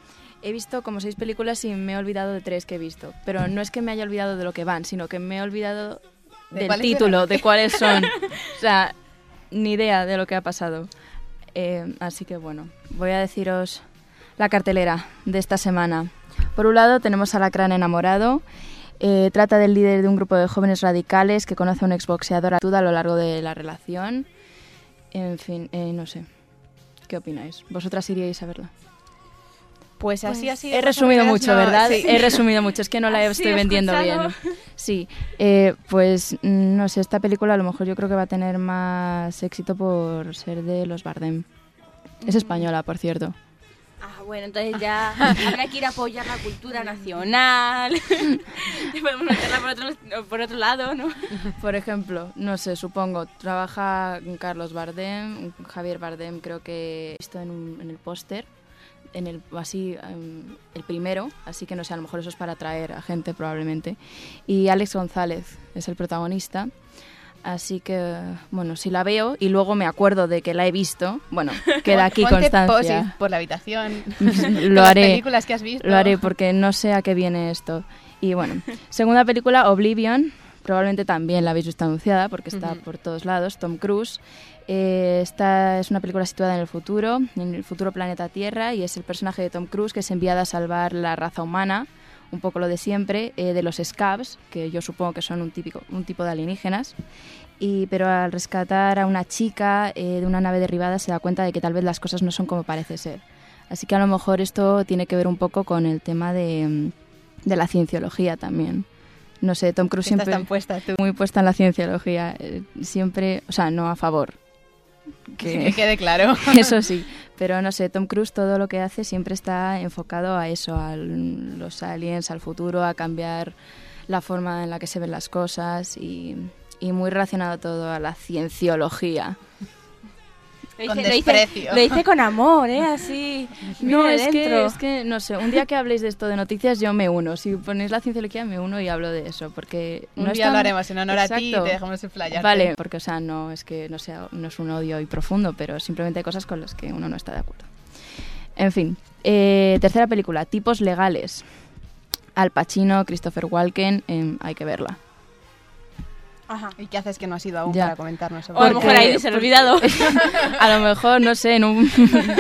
he visto como seis películas y me he olvidado de tres que he visto. Pero no es que me haya olvidado de lo que van, sino que me he olvidado ¿De del título, eran? de cuáles son. O sea, ni idea de lo que ha pasado. Eh, así que bueno, voy a deciros la cartelera de esta semana. Por un lado tenemos Alacrán enamorado. Eh, trata del líder de un grupo de jóvenes radicales que conoce a un exboxeador a lo largo de la relación. En fin, eh, no sé. ¿Qué opináis? ¿Vosotras iríais a verla? Pues así, pues, así. He resumido mucho, no, ¿verdad? Sí. He resumido mucho, es que no la Sí, estoy vendiendo escuchado. bien. Sí, eh, pues no sé, esta película a lo mejor yo creo que va a tener más éxito por ser de los Bardem. Es española, por cierto. Ah, bueno, entonces ya habrá que ir a apoyar la cultura nacional. Podemos meterla por otro, por otro lado, ¿no? Por ejemplo, no sé, supongo, trabaja Carlos Bardem, Javier Bardem, creo que he visto en, un, en el póster, en el así um, el primero, así que no sé, a lo mejor eso es para atraer a gente probablemente. Y Alex González es el protagonista. Así que, bueno, si la veo y luego me acuerdo de que la he visto, bueno, queda aquí Ponte constancia. posis por la habitación. Lo las haré. películas que has visto. Lo haré porque no sé a qué viene esto. Y bueno, segunda película, Oblivion. Probablemente también la habéis visto anunciada porque está Ujú. por todos lados. Tom Cruise. Eh, esta es una película situada en el futuro, en el futuro planeta Tierra, y es el personaje de Tom Cruise que es enviado a salvar la raza humana, un poco lo de siempre, eh, de los Scavs, que yo supongo que son un, típico, un tipo de alienígenas. Y, pero al rescatar a una chica eh, de una nave derribada se da cuenta de que tal vez las cosas no son como parece ser. Así que a lo mejor esto tiene que ver un poco con el tema de, de la cienciología también. No sé, Tom Cruise Estás siempre tan puesta tú. muy puesta en la cienciología, eh, siempre, o sea, no a favor. Que, que quede claro. Eso sí, pero no sé, Tom Cruise todo lo que hace siempre está enfocado a eso, a los aliens, al futuro, a cambiar la forma en la que se ven las cosas y, y muy relacionado todo a la cienciología. Lo Con dice, lo, dice, desprecio. lo dice con amor, ¿eh? Así. No, viene es que, dentro. es que, no sé, un día que habléis de esto de noticias yo me uno. Si ponéis la cienciología me uno y hablo de eso, porque Un no día está- lo haremos en honor a ti y Exacto. te dejamos explayarte. Vale, porque o sea, no es que no sea, no es un odio y profundo, pero simplemente hay cosas con las que uno no está de acuerdo. En fin, eh, tercera película, Tipos legales. Al Pacino, Christopher Walken, em, hay que verla. Ajá. ¿Y qué haces que no has ido aún Ya. para comentarnos sobre O a lo Porque- mejor ahí se lo he olvidado. A lo mejor, no sé, en un...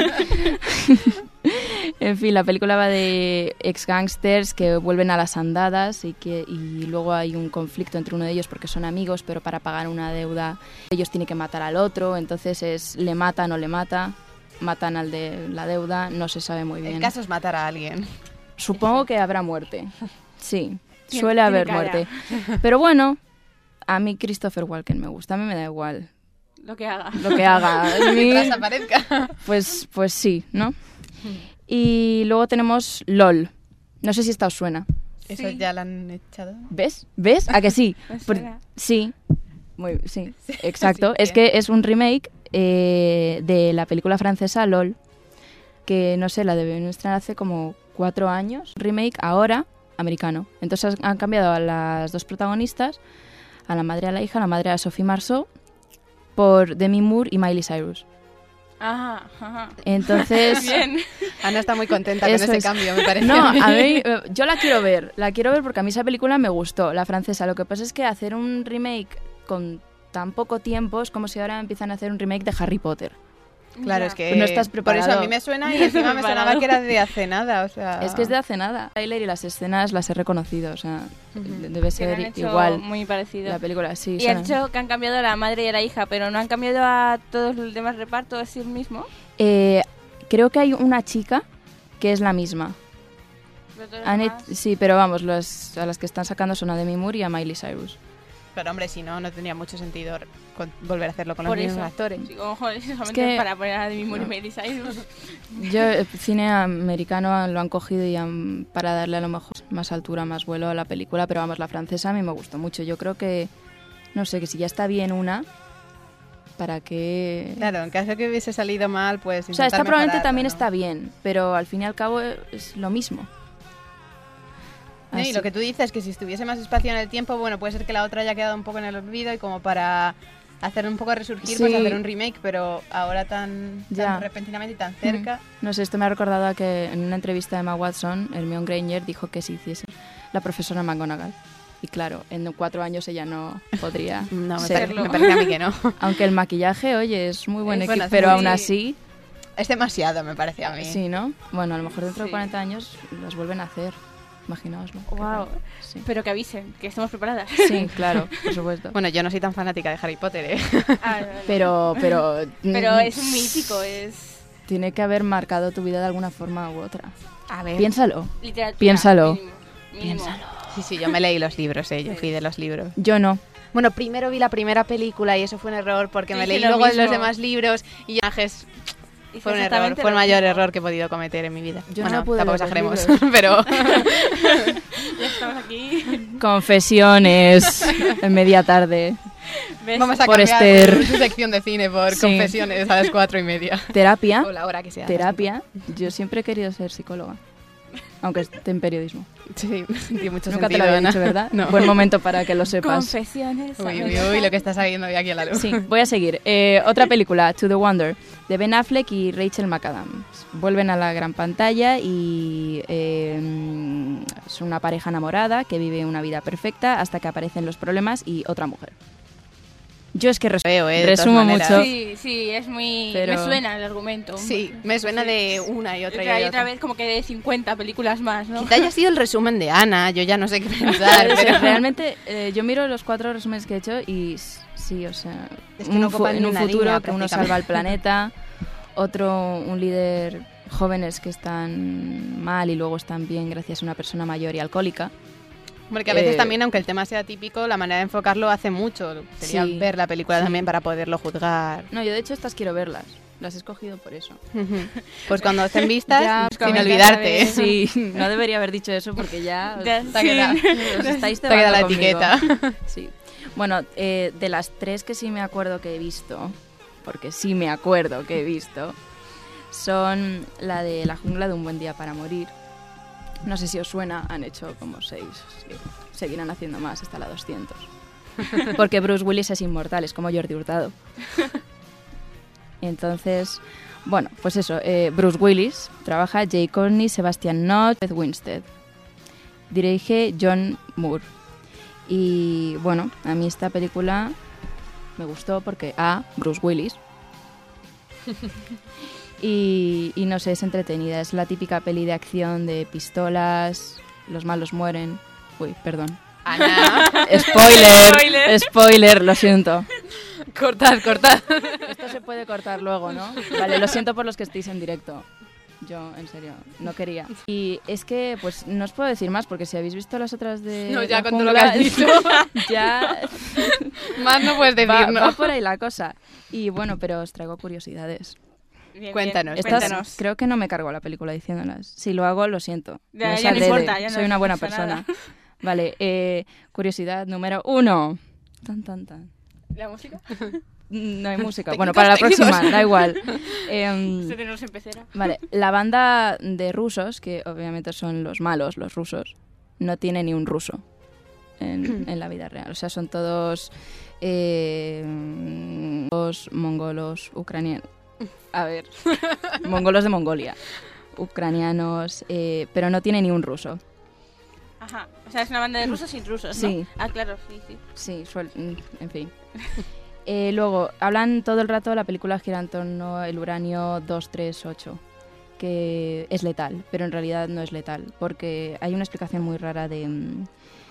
En fin, la película va de ex gangsters que vuelven a las andadas y que y luego hay un conflicto entre uno de ellos porque son amigos, pero para pagar una deuda ellos tienen que matar al otro, entonces es le mata o no le mata, matan al de la deuda, no se sabe muy bien. El caso es matar a alguien. Supongo que habrá muerte, sí, Tiene- suele tiene haber cara. muerte. Pero bueno, a mí Christopher Walken me gusta, a mí me da igual Lo que haga. lo que haga. A mí- Mientras aparezca. Pues, pues sí, ¿no? Y luego tenemos LOL. No sé si esta os suena. Eso Sí. ya lo han echado. ¿Ves? ¿Ves? ¿A que sí? Me Por- suena. sí. Muy, sí. Exacto. Sí, es que es un remake eh, de la película francesa LOL, que no sé, la debieron estrenar hace como cuatro años. Remake ahora, americano. Entonces han cambiado a las dos protagonistas, a la madre y a la hija, la madre a Sophie Marceau, por Demi Moore y Miley Cyrus. Ajá, ajá. Entonces... Bien. Ana está muy contenta Eso con ese es. cambio, me parece. No, a mí, eh, yo la quiero ver, la quiero ver porque a mí esa película me gustó, la francesa. Lo que pasa es que hacer un remake con tan poco tiempo es como si ahora empiezan a hacer un remake de Harry Potter. Claro, Ya. es que Pues no estás por preparado. eso a mí me suena y encima me sonaba Preparado. que era de hace nada, o sea... Es que es de hace nada. El trailer y las escenas las he reconocido, o sea, Ujú. de- debe Que lo han ser hecho igual muy parecido. la película, sí. Y han suena. hecho que han cambiado a la madre y a la hija, pero no han cambiado a todos los demás repartos, ¿es el mismo? Eh, creo que hay una chica que es la misma. Los dos Han demás- hecho- sí, pero vamos, los- a las que están sacando son a Demi Moore y a Miley Cyrus. Pero hombre, si no, no tendría mucho sentido con- volver a hacerlo con Por los mismos eso. actores. Sí, como, joder, solamente que- para poner a Demi Moore y Miley Cyrus. Yo, el cine americano lo han cogido y han, para darle a lo mejor más altura, más vuelo a la película, pero vamos, la francesa a mí me gustó mucho. Yo creo que, no sé, que si ya está bien una, ¿para qué...? Claro, en caso que hubiese salido mal, pues O sea, esta intentar probablemente mejorarlo, también ¿no? está bien, pero al fin y al cabo es lo mismo. No, y Así- lo que tú dices, que si estuviese más espacio en el tiempo, bueno, puede ser que la otra haya quedado un poco en el olvido y como para hacer un poco resurgir, Sí. pues hacer un remake, pero ahora tan, Ya. tan repentinamente y tan cerca. No sé, esto me ha recordado a que en una entrevista de Emma Watson, Hermione Granger dijo que si hiciese la profesora McGonagall. Y claro, en cuatro años ella no podría No, me serlo. parece- me parece a mí que no. Aunque el maquillaje, oye, es muy buen Es equipo, bueno, pero sí. aún así... Es demasiado, me parece a mí. Sí, ¿no? Bueno, a lo mejor dentro de Sí. cuarenta años las vuelven a hacer. Imaginaoslo. Wow. Sí. Pero que avisen, que estamos preparadas. Sí, claro, por supuesto. Bueno, yo no soy tan fanática de Harry Potter, ¿eh? Ah, vale. Pero, pero... Pero mm, es un mítico, es... Tiene que haber marcado tu vida de alguna forma u otra. A ver. Piénsalo. Literatura, Piénsalo. mínimo, mínimo. Sí, sí, yo me leí los libros, ¿eh? Yo fui de los libros. Yo no. Bueno, primero vi la primera película y eso fue un error porque Yo me hice leí lo luego mismo. los demás libros y ya es- Hice fue un error, exactamente fue el lo mayor mismo. error que he podido cometer en mi vida. Yo bueno, no pude tampoco leer los exageremos, libros. pero Ya estamos aquí. Confesiones en media tarde. ¿Ves? vamos a Por cambiar Esther. su sección de cine por Sí. confesiones a las cuatro y media. Terapia. O la hora que sea. Terapia. Yo siempre he querido ser psicóloga. Aunque esté en periodismo. Sí, tiene mucho Nunca te sentido, lo había Ana. dicho, ¿verdad? No. Buen momento para que lo sepas. Confesiones. Uy, a uy, ver. uy, lo que está saliendo de aquí a la luz. Sí, voy a seguir. Eh, otra película, To the Wonder, de Ben Affleck y Rachel McAdams. Vuelven a la gran pantalla y eh, es una pareja enamorada que vive una vida perfecta hasta que aparecen los problemas y otra mujer. Yo es que resu- Veo, eh, de todas resumo maneras. mucho. Sí, sí, es muy... Pero- Me suena el argumento. Sí, me suena de una y otra y, Otra y otra. otra vez como que de cincuenta películas más, ¿no? Quizá haya sido el resumen de Ana, yo ya no sé qué pensar. Pero pero realmente eh, yo miro los cuatro resúmenes que he hecho y s- sí, o sea, Es que un no fu- ocupan en ni un una futuro línea, que uno prácticamente. salva al planeta, otro un líder jóvenes que están mal y luego están bien gracias a una persona mayor y alcohólica. Porque a veces Eh, también, aunque el tema sea típico, la manera de enfocarlo hace mucho. Sería Sí. ver la película Sí. también para poderlo juzgar. No, yo de hecho estas quiero verlas. Las he escogido por eso. Pues cuando estén vistas, Ya, sin comentar olvidarte. a ver. Sí, no debería haber dicho eso porque ya os, Ya, Te ha quedado. os estáis Te ha quedado la cebando conmigo. etiqueta. Sí. Bueno, eh, de las tres que sí me acuerdo que he visto, porque sí me acuerdo que he visto, son la de La jungla de un buen día para morir. No sé si os suena, han hecho como seis. Sí, seguirán haciendo más hasta la doscientos. Porque Bruce Willis es inmortal, es como Jordi Hurtado. Entonces, bueno, pues eso, eh, Bruce Willis trabaja, Jay Courtney, Sebastian Knott, Beth Winstead. Dirige John Moore. Y bueno, a mí esta película me gustó porque A, Bruce Willis. Y, y no sé, es entretenida. Es la típica peli de acción de pistolas, los malos mueren. Uy, perdón. Ana. Spoiler, Spoiler. spoiler, lo siento. Cortad, cortad. Esto se puede cortar luego, ¿no? Vale, lo siento por los que estéis en directo. Yo, en serio, no quería. Y es que, pues, no os puedo decir más, porque si habéis visto las otras de No, ya La con todo lo que Jungla, has dicho. ya Más no puedes decir, va, ¿no? va por ahí la cosa. Y bueno, pero os traigo curiosidades. Bien, Cuéntanos, bien, Estas cuéntanos. creo que no me cargo la película diciéndolas. Si lo hago, lo siento. Ya, No es ya no adrede, importa, ya no soy una buena pasa persona. nada. Vale, eh, curiosidad número uno. Tan, tan, tan. ¿La música? No hay música. Técnicos, Bueno, para la técnicos. próxima, da igual. Em, Se tenemos en pecera. Vale, la banda de rusos, que obviamente son los malos, los rusos, no tiene ni un ruso en, en la vida real. O sea, son todos eh, los mongolos, ucranianos. A ver, mongolos de Mongolia. Ucranianos, eh, pero no tiene ni un ruso. Ajá. O sea, es una banda de rusos sin rusos, ¿no? Sí. Ah, claro, sí, sí. Sí, suel- mm, en fin. Eh, luego, hablan todo el rato, la película gira en torno al uranio doscientos treinta y ocho, que es letal, pero en realidad no es letal, porque hay una explicación muy rara de mm,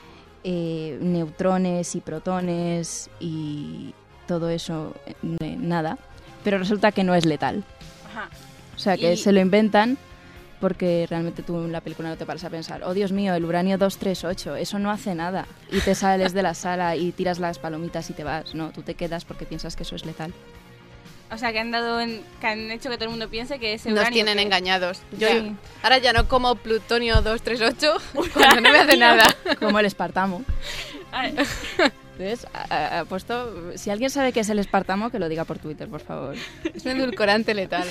eh, neutrones y protones y todo eso, eh, nada, pero resulta que no es letal. Ajá. O sea, que Y- se lo inventan porque realmente tú en la película no te paras a pensar, oh Dios mío, el uranio doscientos treinta y ocho, eso no hace nada. Y te sales de la sala y tiras las palomitas y te vas. No, tú te quedas porque piensas que eso es letal. O sea, que han dado en, que han hecho que todo el mundo piense que ese Nos uranio tienen que- engañados. Yo Sí. ahora ya no como plutonio doscientos treinta y ocho cuando no me hace nada. Como el espartamo. Ay, Entonces, ha- ha- ha puesto, si alguien sabe qué es el espartamo, que lo diga por Twitter, por favor. Es un edulcorante letal.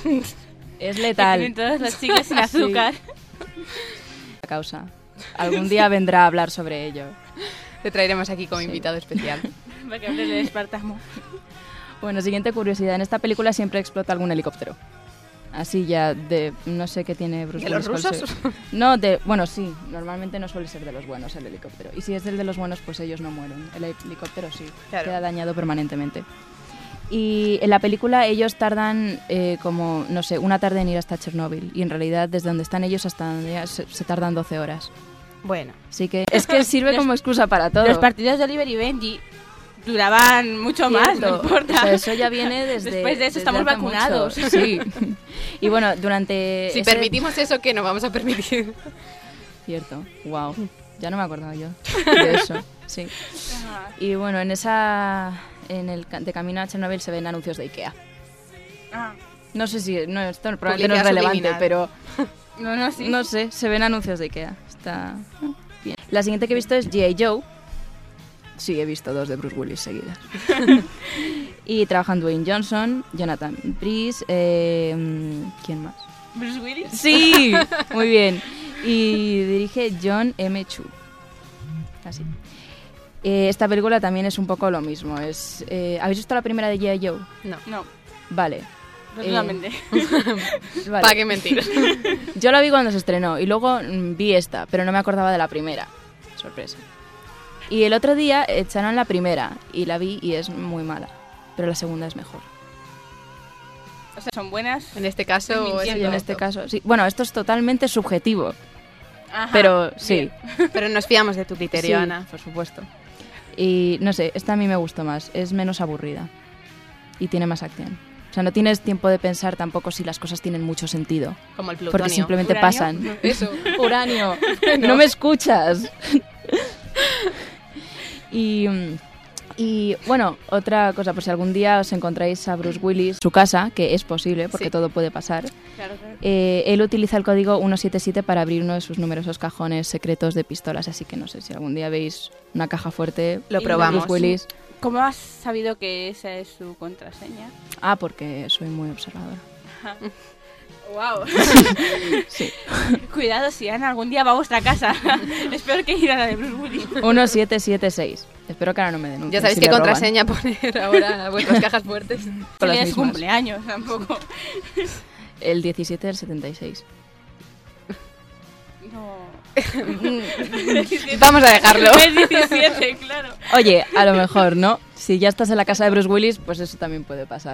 Es que letal. tienen todos los chicles sin Sí. azúcar. La causa. Algún día vendrá a hablar sobre ello. Te traeremos aquí como Sí. invitado especial. Para que hables del espartamo. Bueno, siguiente curiosidad. En esta película siempre explota algún helicóptero. Así ya de... No sé qué tiene Bruce ¿De Willis. los rusos? Se... No, de... Bueno, sí. Normalmente no suele ser de los buenos el helicóptero. Y si es del de los buenos, pues ellos no mueren. El helicóptero sí. Claro. Queda dañado permanentemente. Y en la película ellos tardan eh, como, no sé, una tarde en ir hasta Chernóbil. Y en realidad desde donde están ellos hasta donde se, se tardan doce horas. Bueno. Así que es que sirve como excusa para todo. Los partidos de Oliver y Benji duraban mucho Cierto. más, no importa. O sea, eso ya viene desde... Después de eso desde estamos hace vacunados. mucho. Sí. Y bueno, durante... Si ese... permitimos eso, ¿qué no vamos a permitir? Cierto. Wow. Ya no me acordaba yo de eso. Sí. Y bueno, en esa... En el de camino a Chernobyl se ven anuncios de Ikea. Ah. No sé si... No, esto probablemente no es Publicidad relevante, subliminal. pero... No, no, sí. No sé, se ven anuncios de Ikea. Está bien. La siguiente que he visto es G I Joe. Sí, he visto dos de Bruce Willis seguidas. Y trabajan Dwayne Johnson, Jonathan Pryce, eh, ¿quién más? ¿Bruce Willis? Sí, muy bien. Y dirige John M. Chu. Así. Eh, esta película también es un poco lo mismo. Es, eh, ¿habéis visto la primera de G I Joe? No. No. Vale. Rotundamente. Eh, vale. ¿Para qué mentir? Yo la vi cuando se estrenó y luego mm, vi esta, pero no me acordaba de la primera. Sorpresa. Y el otro día echaron la primera y la vi y es muy mala, pero la segunda es mejor. O sea, son buenas. En este caso... Sí, en este caso, sí. Bueno, esto es totalmente subjetivo, Ajá, pero sí. Bien. Pero nos fiamos de tu criterio, Sí, Ana. por supuesto. Y no sé, esta a mí me gustó más, es menos aburrida y tiene más acción. O sea, no tienes tiempo de pensar tampoco si las cosas tienen mucho sentido. Como el plutonio. Porque simplemente ¿Uranio? pasan. Eso. Uranio. No. No me escuchas. y, y bueno, otra cosa, por si algún día os encontráis a Bruce Willis, su casa, que es posible porque Sí. todo puede pasar, Claro, claro. eh, él utiliza el código ciento setenta y siete para abrir uno de sus numerosos cajones secretos de pistolas, así que no sé si algún día veis una caja fuerte, Lo de probamos. Bruce Willis. ¿Cómo has sabido que esa es su contraseña? Ah, porque soy muy observadora. Wow. Sí. Cuidado si Ana algún día va a vuestra casa. Es peor que ir a la de Bruce Willis. ciento setenta y siete. Espero que ahora no me denuncien. Ya sabéis si qué me roban. contraseña poner ahora a vuestras cajas fuertes. Con las es mismas. cumpleaños tampoco. El diecisiete del setenta y seis. No. Vamos a dejarlo. Es diecisiete, claro. Oye, a lo mejor, ¿no? Si ya estás en la casa de Bruce Willis, pues eso también puede pasar.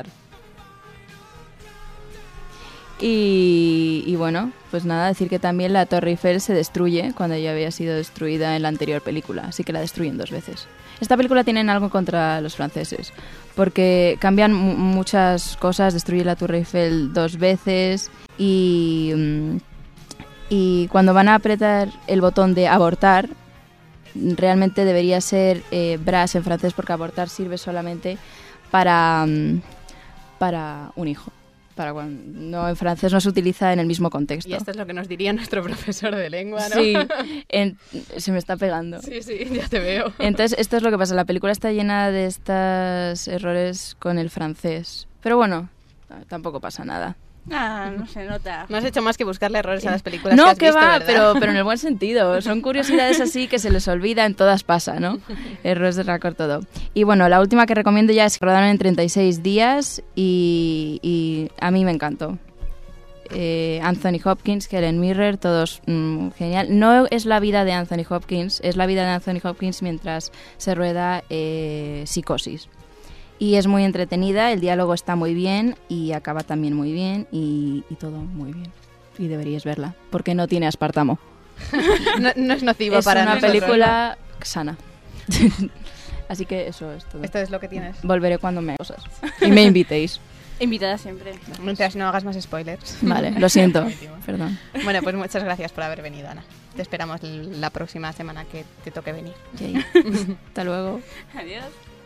Y, y bueno, pues nada, decir que también la Torre Eiffel se destruye cuando ya había sido destruida en la anterior película, así que la destruyen dos veces. Esta película tiene algo contra los franceses, porque cambian mu- muchas cosas, destruye la Torre Eiffel dos veces y, mm, y cuando van a apretar el botón de abortar, realmente debería ser eh, bras en francés, porque abortar sirve solamente para, mm, para un hijo. Para cuando, no, en francés no se utiliza en el mismo contexto. Y esto es lo que nos diría nuestro profesor de lengua, ¿no? Sí, en- se me está pegando. Sí, sí, ya te veo. Entonces, esto es lo que pasa. La película está llena de estos errores con el francés. Pero bueno, tampoco pasa nada. Ah, no se nota. No has hecho más que buscarle errores a las películas No, que has que visto, va, ¿verdad? pero, pero en el buen sentido. Son curiosidades así que se les olvida, en todas pasa, ¿no? Errores de récord todo. Y bueno, la última que recomiendo ya es que rodaron en treinta y seis días y, y a mí me encantó. Eh, Anthony Hopkins, Helen Mirren, todos mm, genial. No es la vida de Anthony Hopkins, es la vida de Anthony Hopkins mientras se rueda eh, Psicosis. Y es muy entretenida, el diálogo está muy bien y acaba también muy bien y, y todo muy bien. Y deberíais verla, porque no tiene aspartamo. No, no es nocivo Es para una nosotros. película sana. Así que eso es todo. Esto es lo que tienes. Volveré cuando me cosas y me invitéis. Invitada siempre. Mientras no hagas más spoilers. Vale, lo siento. Perdón. Bueno, pues muchas gracias por haber venido, Ana. Te esperamos la próxima semana que te toque venir. Yay. Hasta luego. Adiós.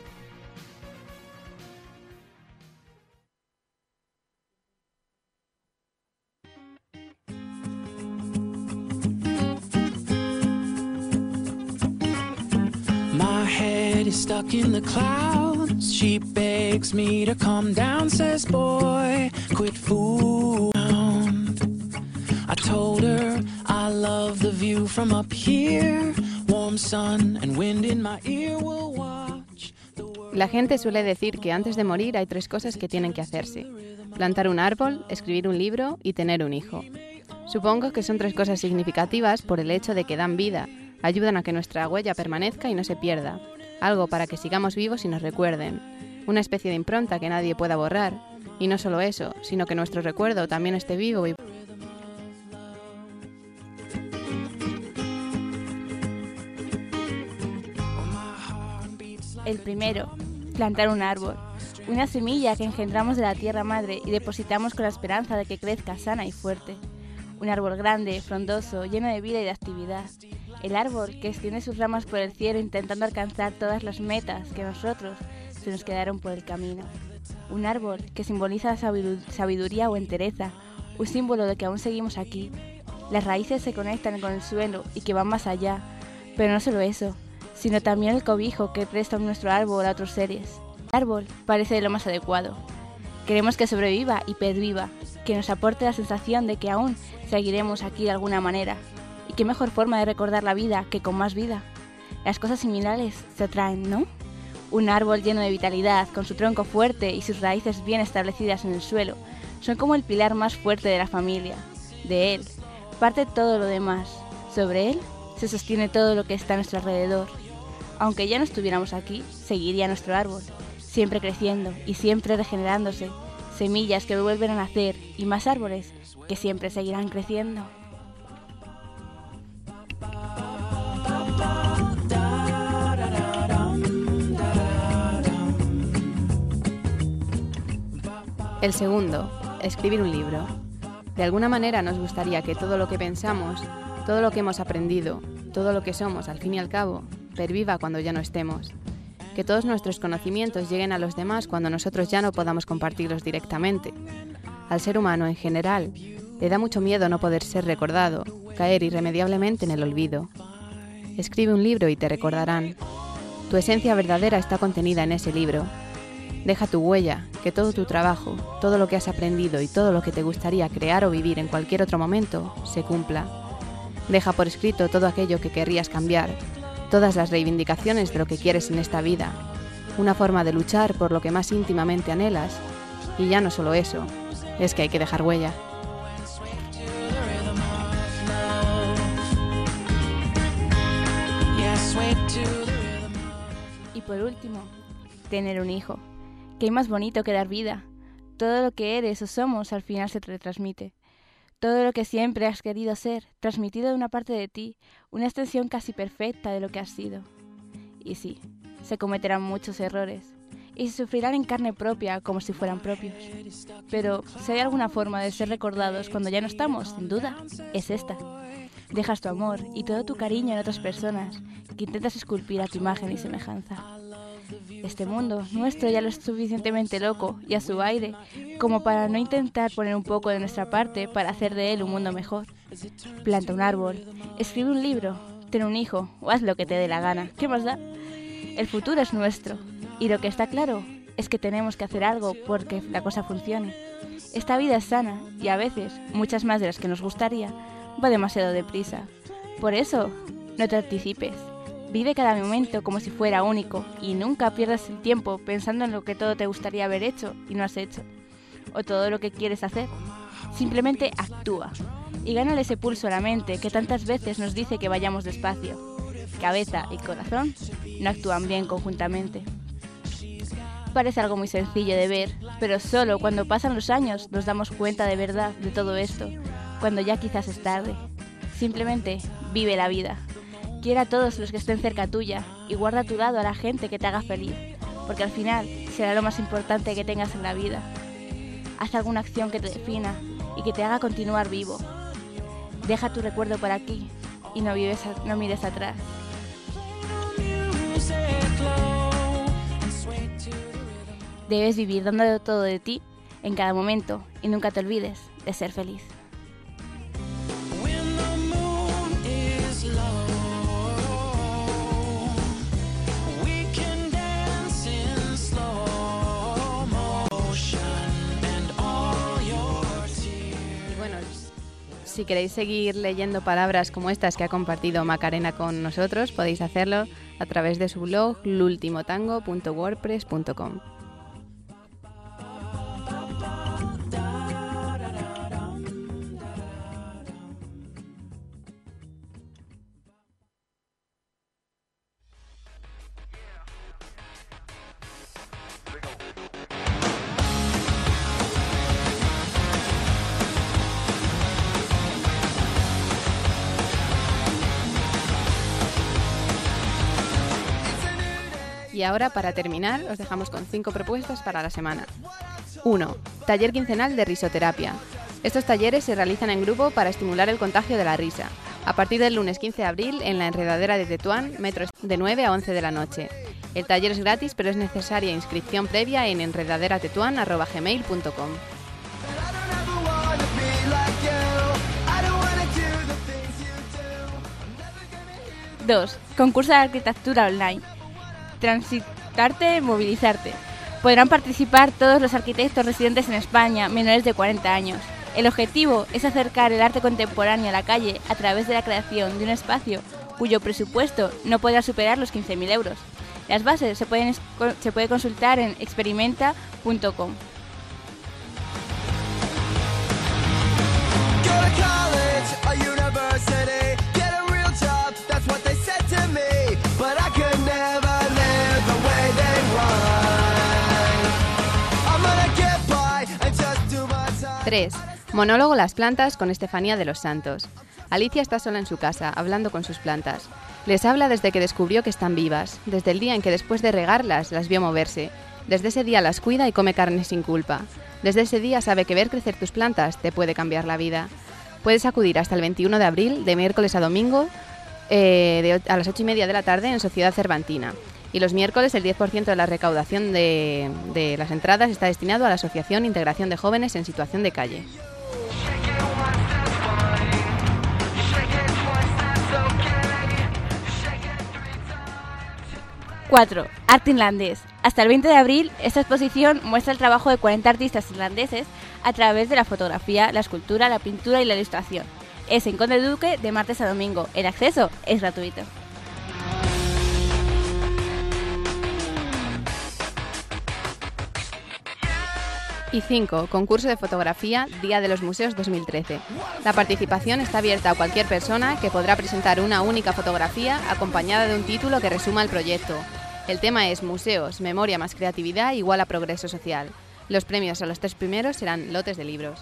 My head is stuck in the clouds. She begs me to calm down, says, boy, quit fooling around. I told her I love the view from up here. Warm sun and wind in my ear will watch the world. La gente suele decir que antes de morir hay tres cosas que tienen que hacerse: plantar un árbol, escribir un libro y tener un hijo. Supongo que son tres cosas significativas por el hecho de que dan vida, ayudan a que nuestra huella permanezca y no se pierda, algo para que sigamos vivos y nos recuerden, una especie de impronta que nadie pueda borrar, y no solo eso, sino que nuestro recuerdo también esté vivo y... El primero, plantar un árbol, una semilla que engendramos de la tierra madre y depositamos con la esperanza de que crezca sana y fuerte. Un árbol grande, frondoso, lleno de vida y de actividad. El árbol que extiende sus ramas por el cielo intentando alcanzar todas las metas que nosotros se nos quedaron por el camino. Un árbol que simboliza sabiduría o entereza, un símbolo de que aún seguimos aquí. Las raíces se conectan con el suelo y que van más allá, pero no solo eso, sino también el cobijo que presta nuestro árbol a otros seres. El árbol parece lo más adecuado. Queremos que sobreviva y perviva, que nos aporte la sensación de que aún seguiremos aquí de alguna manera. Y qué mejor forma de recordar la vida que con más vida. Las cosas similares se atraen, ¿no? Un árbol lleno de vitalidad, con su tronco fuerte y sus raíces bien establecidas en el suelo, son como el pilar más fuerte de la familia. De él parte todo lo demás. Sobre él se sostiene todo lo que está a nuestro alrededor. Aunque ya no estuviéramos aquí, seguiría nuestro árbol, siempre creciendo y siempre regenerándose, semillas que vuelven a nacer y más árboles que siempre seguirán creciendo. El segundo, escribir un libro. De alguna manera nos gustaría que todo lo que pensamos, todo lo que hemos aprendido, todo lo que somos al fin y al cabo, perviva cuando ya no estemos. Que todos nuestros conocimientos lleguen a los demás cuando nosotros ya no podamos compartirlos directamente. Al ser humano en general, le da mucho miedo no poder ser recordado, caer irremediablemente en el olvido. Escribe un libro y te recordarán. Tu esencia verdadera está contenida en ese libro. Deja tu huella, que todo tu trabajo, todo lo que has aprendido y todo lo que te gustaría crear o vivir en cualquier otro momento, se cumpla. Deja por escrito todo aquello que querrías cambiar, todas las reivindicaciones de lo que quieres en esta vida, una forma de luchar por lo que más íntimamente anhelas, y ya no solo eso, es que hay que dejar huella. Y por último, tener un hijo. ¿Qué hay más bonito que dar vida? Todo lo que eres o somos al final se te transmite. Todo lo que siempre has querido ser, transmitido de una parte de ti, una extensión casi perfecta de lo que has sido. Y sí, se cometerán muchos errores, y se sufrirán en carne propia como si fueran propios. Pero si hay alguna forma de ser recordados cuando ya no estamos, sin duda, es esta. Dejas tu amor y todo tu cariño en otras personas, que intentas esculpir a tu imagen y semejanza. Este mundo nuestro ya lo es suficientemente loco y a su aire como para no intentar poner un poco de nuestra parte para hacer de él un mundo mejor. Planta un árbol, escribe un libro, ten un hijo o haz lo que te dé la gana. ¿Qué más da? El futuro es nuestro y lo que está claro es que tenemos que hacer algo porque la cosa funcione. Esta vida es sana y a veces, muchas más de las que nos gustaría, va demasiado deprisa. Por eso, no te anticipes. Vive cada momento como si fuera único y nunca pierdas el tiempo pensando en lo que todo te gustaría haber hecho y no has hecho, o todo lo que quieres hacer. Simplemente actúa y gánale ese pulso a la mente que tantas veces nos dice que vayamos despacio. Cabeza y corazón no actúan bien conjuntamente. Parece algo muy sencillo de ver, pero solo cuando pasan los años nos damos cuenta de verdad de todo esto, cuando ya quizás es tarde. Simplemente vive la vida. Quiere a todos los que estén cerca tuya y guarda a tu lado a la gente que te haga feliz, porque al final será lo más importante que tengas en la vida. Haz alguna acción que te defina y que te haga continuar vivo. Deja tu recuerdo por aquí y no, vives a, no mires atrás. Debes vivir dándolo todo de ti en cada momento y nunca te olvides de ser feliz. si queréis seguir leyendo palabras como estas que ha compartido Macarena con nosotros, podéis hacerlo a través de su blog lultimotango punto wordpress punto com. Y ahora, para terminar, os dejamos con cinco propuestas para la semana. uno. Taller quincenal de risoterapia. Estos talleres se realizan en grupo para estimular el contagio de la risa. A partir del lunes quince de abril, en la Enredadera de Tetuán, metro de nueve a once de la noche. El taller es gratis, pero es necesaria inscripción previa en enredaderatetuán arroba gmail punto com. dos. Concurso de arquitectura online. Transitarte, movilizarte. Podrán participar todos los arquitectos residentes en España, menores de cuarenta años. El objetivo es acercar el arte contemporáneo a la calle a través de la creación de un espacio cuyo presupuesto no podrá superar los quince mil euros. Las bases se pueden se puede consultar en experimenta punto com. tres. Monólogo Las plantas con Estefanía de los Santos. Alicia está sola en su casa, hablando con sus plantas. Les habla desde que descubrió que están vivas, desde el día en que después de regarlas las vio moverse. Desde ese día las cuida y come carne sin culpa. Desde ese día sabe que ver crecer tus plantas te puede cambiar la vida. Puedes acudir hasta el veintiuno de abril, de miércoles a domingo, eh, de, a las ocho y media de la tarde en Sociedad Cervantina. Y los miércoles el diez por ciento de la recaudación de, de las entradas está destinado a la Asociación Integración de Jóvenes en Situación de Calle. cuatro. Arte irlandés. Hasta el veinte de abril, esta exposición muestra el trabajo de cuarenta artistas irlandeses a través de la fotografía, la escultura, la pintura y la ilustración. Es en Conde Duque de martes a domingo. El acceso es gratuito. Y cinco. Concurso de fotografía, Día de los Museos dos mil trece. La participación está abierta a cualquier persona que podrá presentar una única fotografía acompañada de un título que resuma el proyecto. El tema es Museos, memoria más creatividad igual a progreso social. Los premios a los tres primeros serán lotes de libros.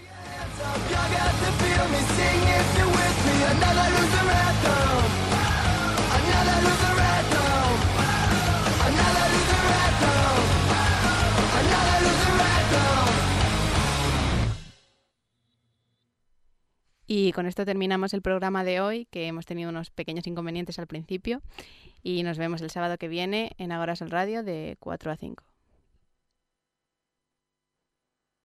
Y con esto terminamos el programa de hoy, que hemos tenido unos pequeños inconvenientes al principio. Y nos vemos el sábado que viene en Agora Sol Radio de cuatro a cinco.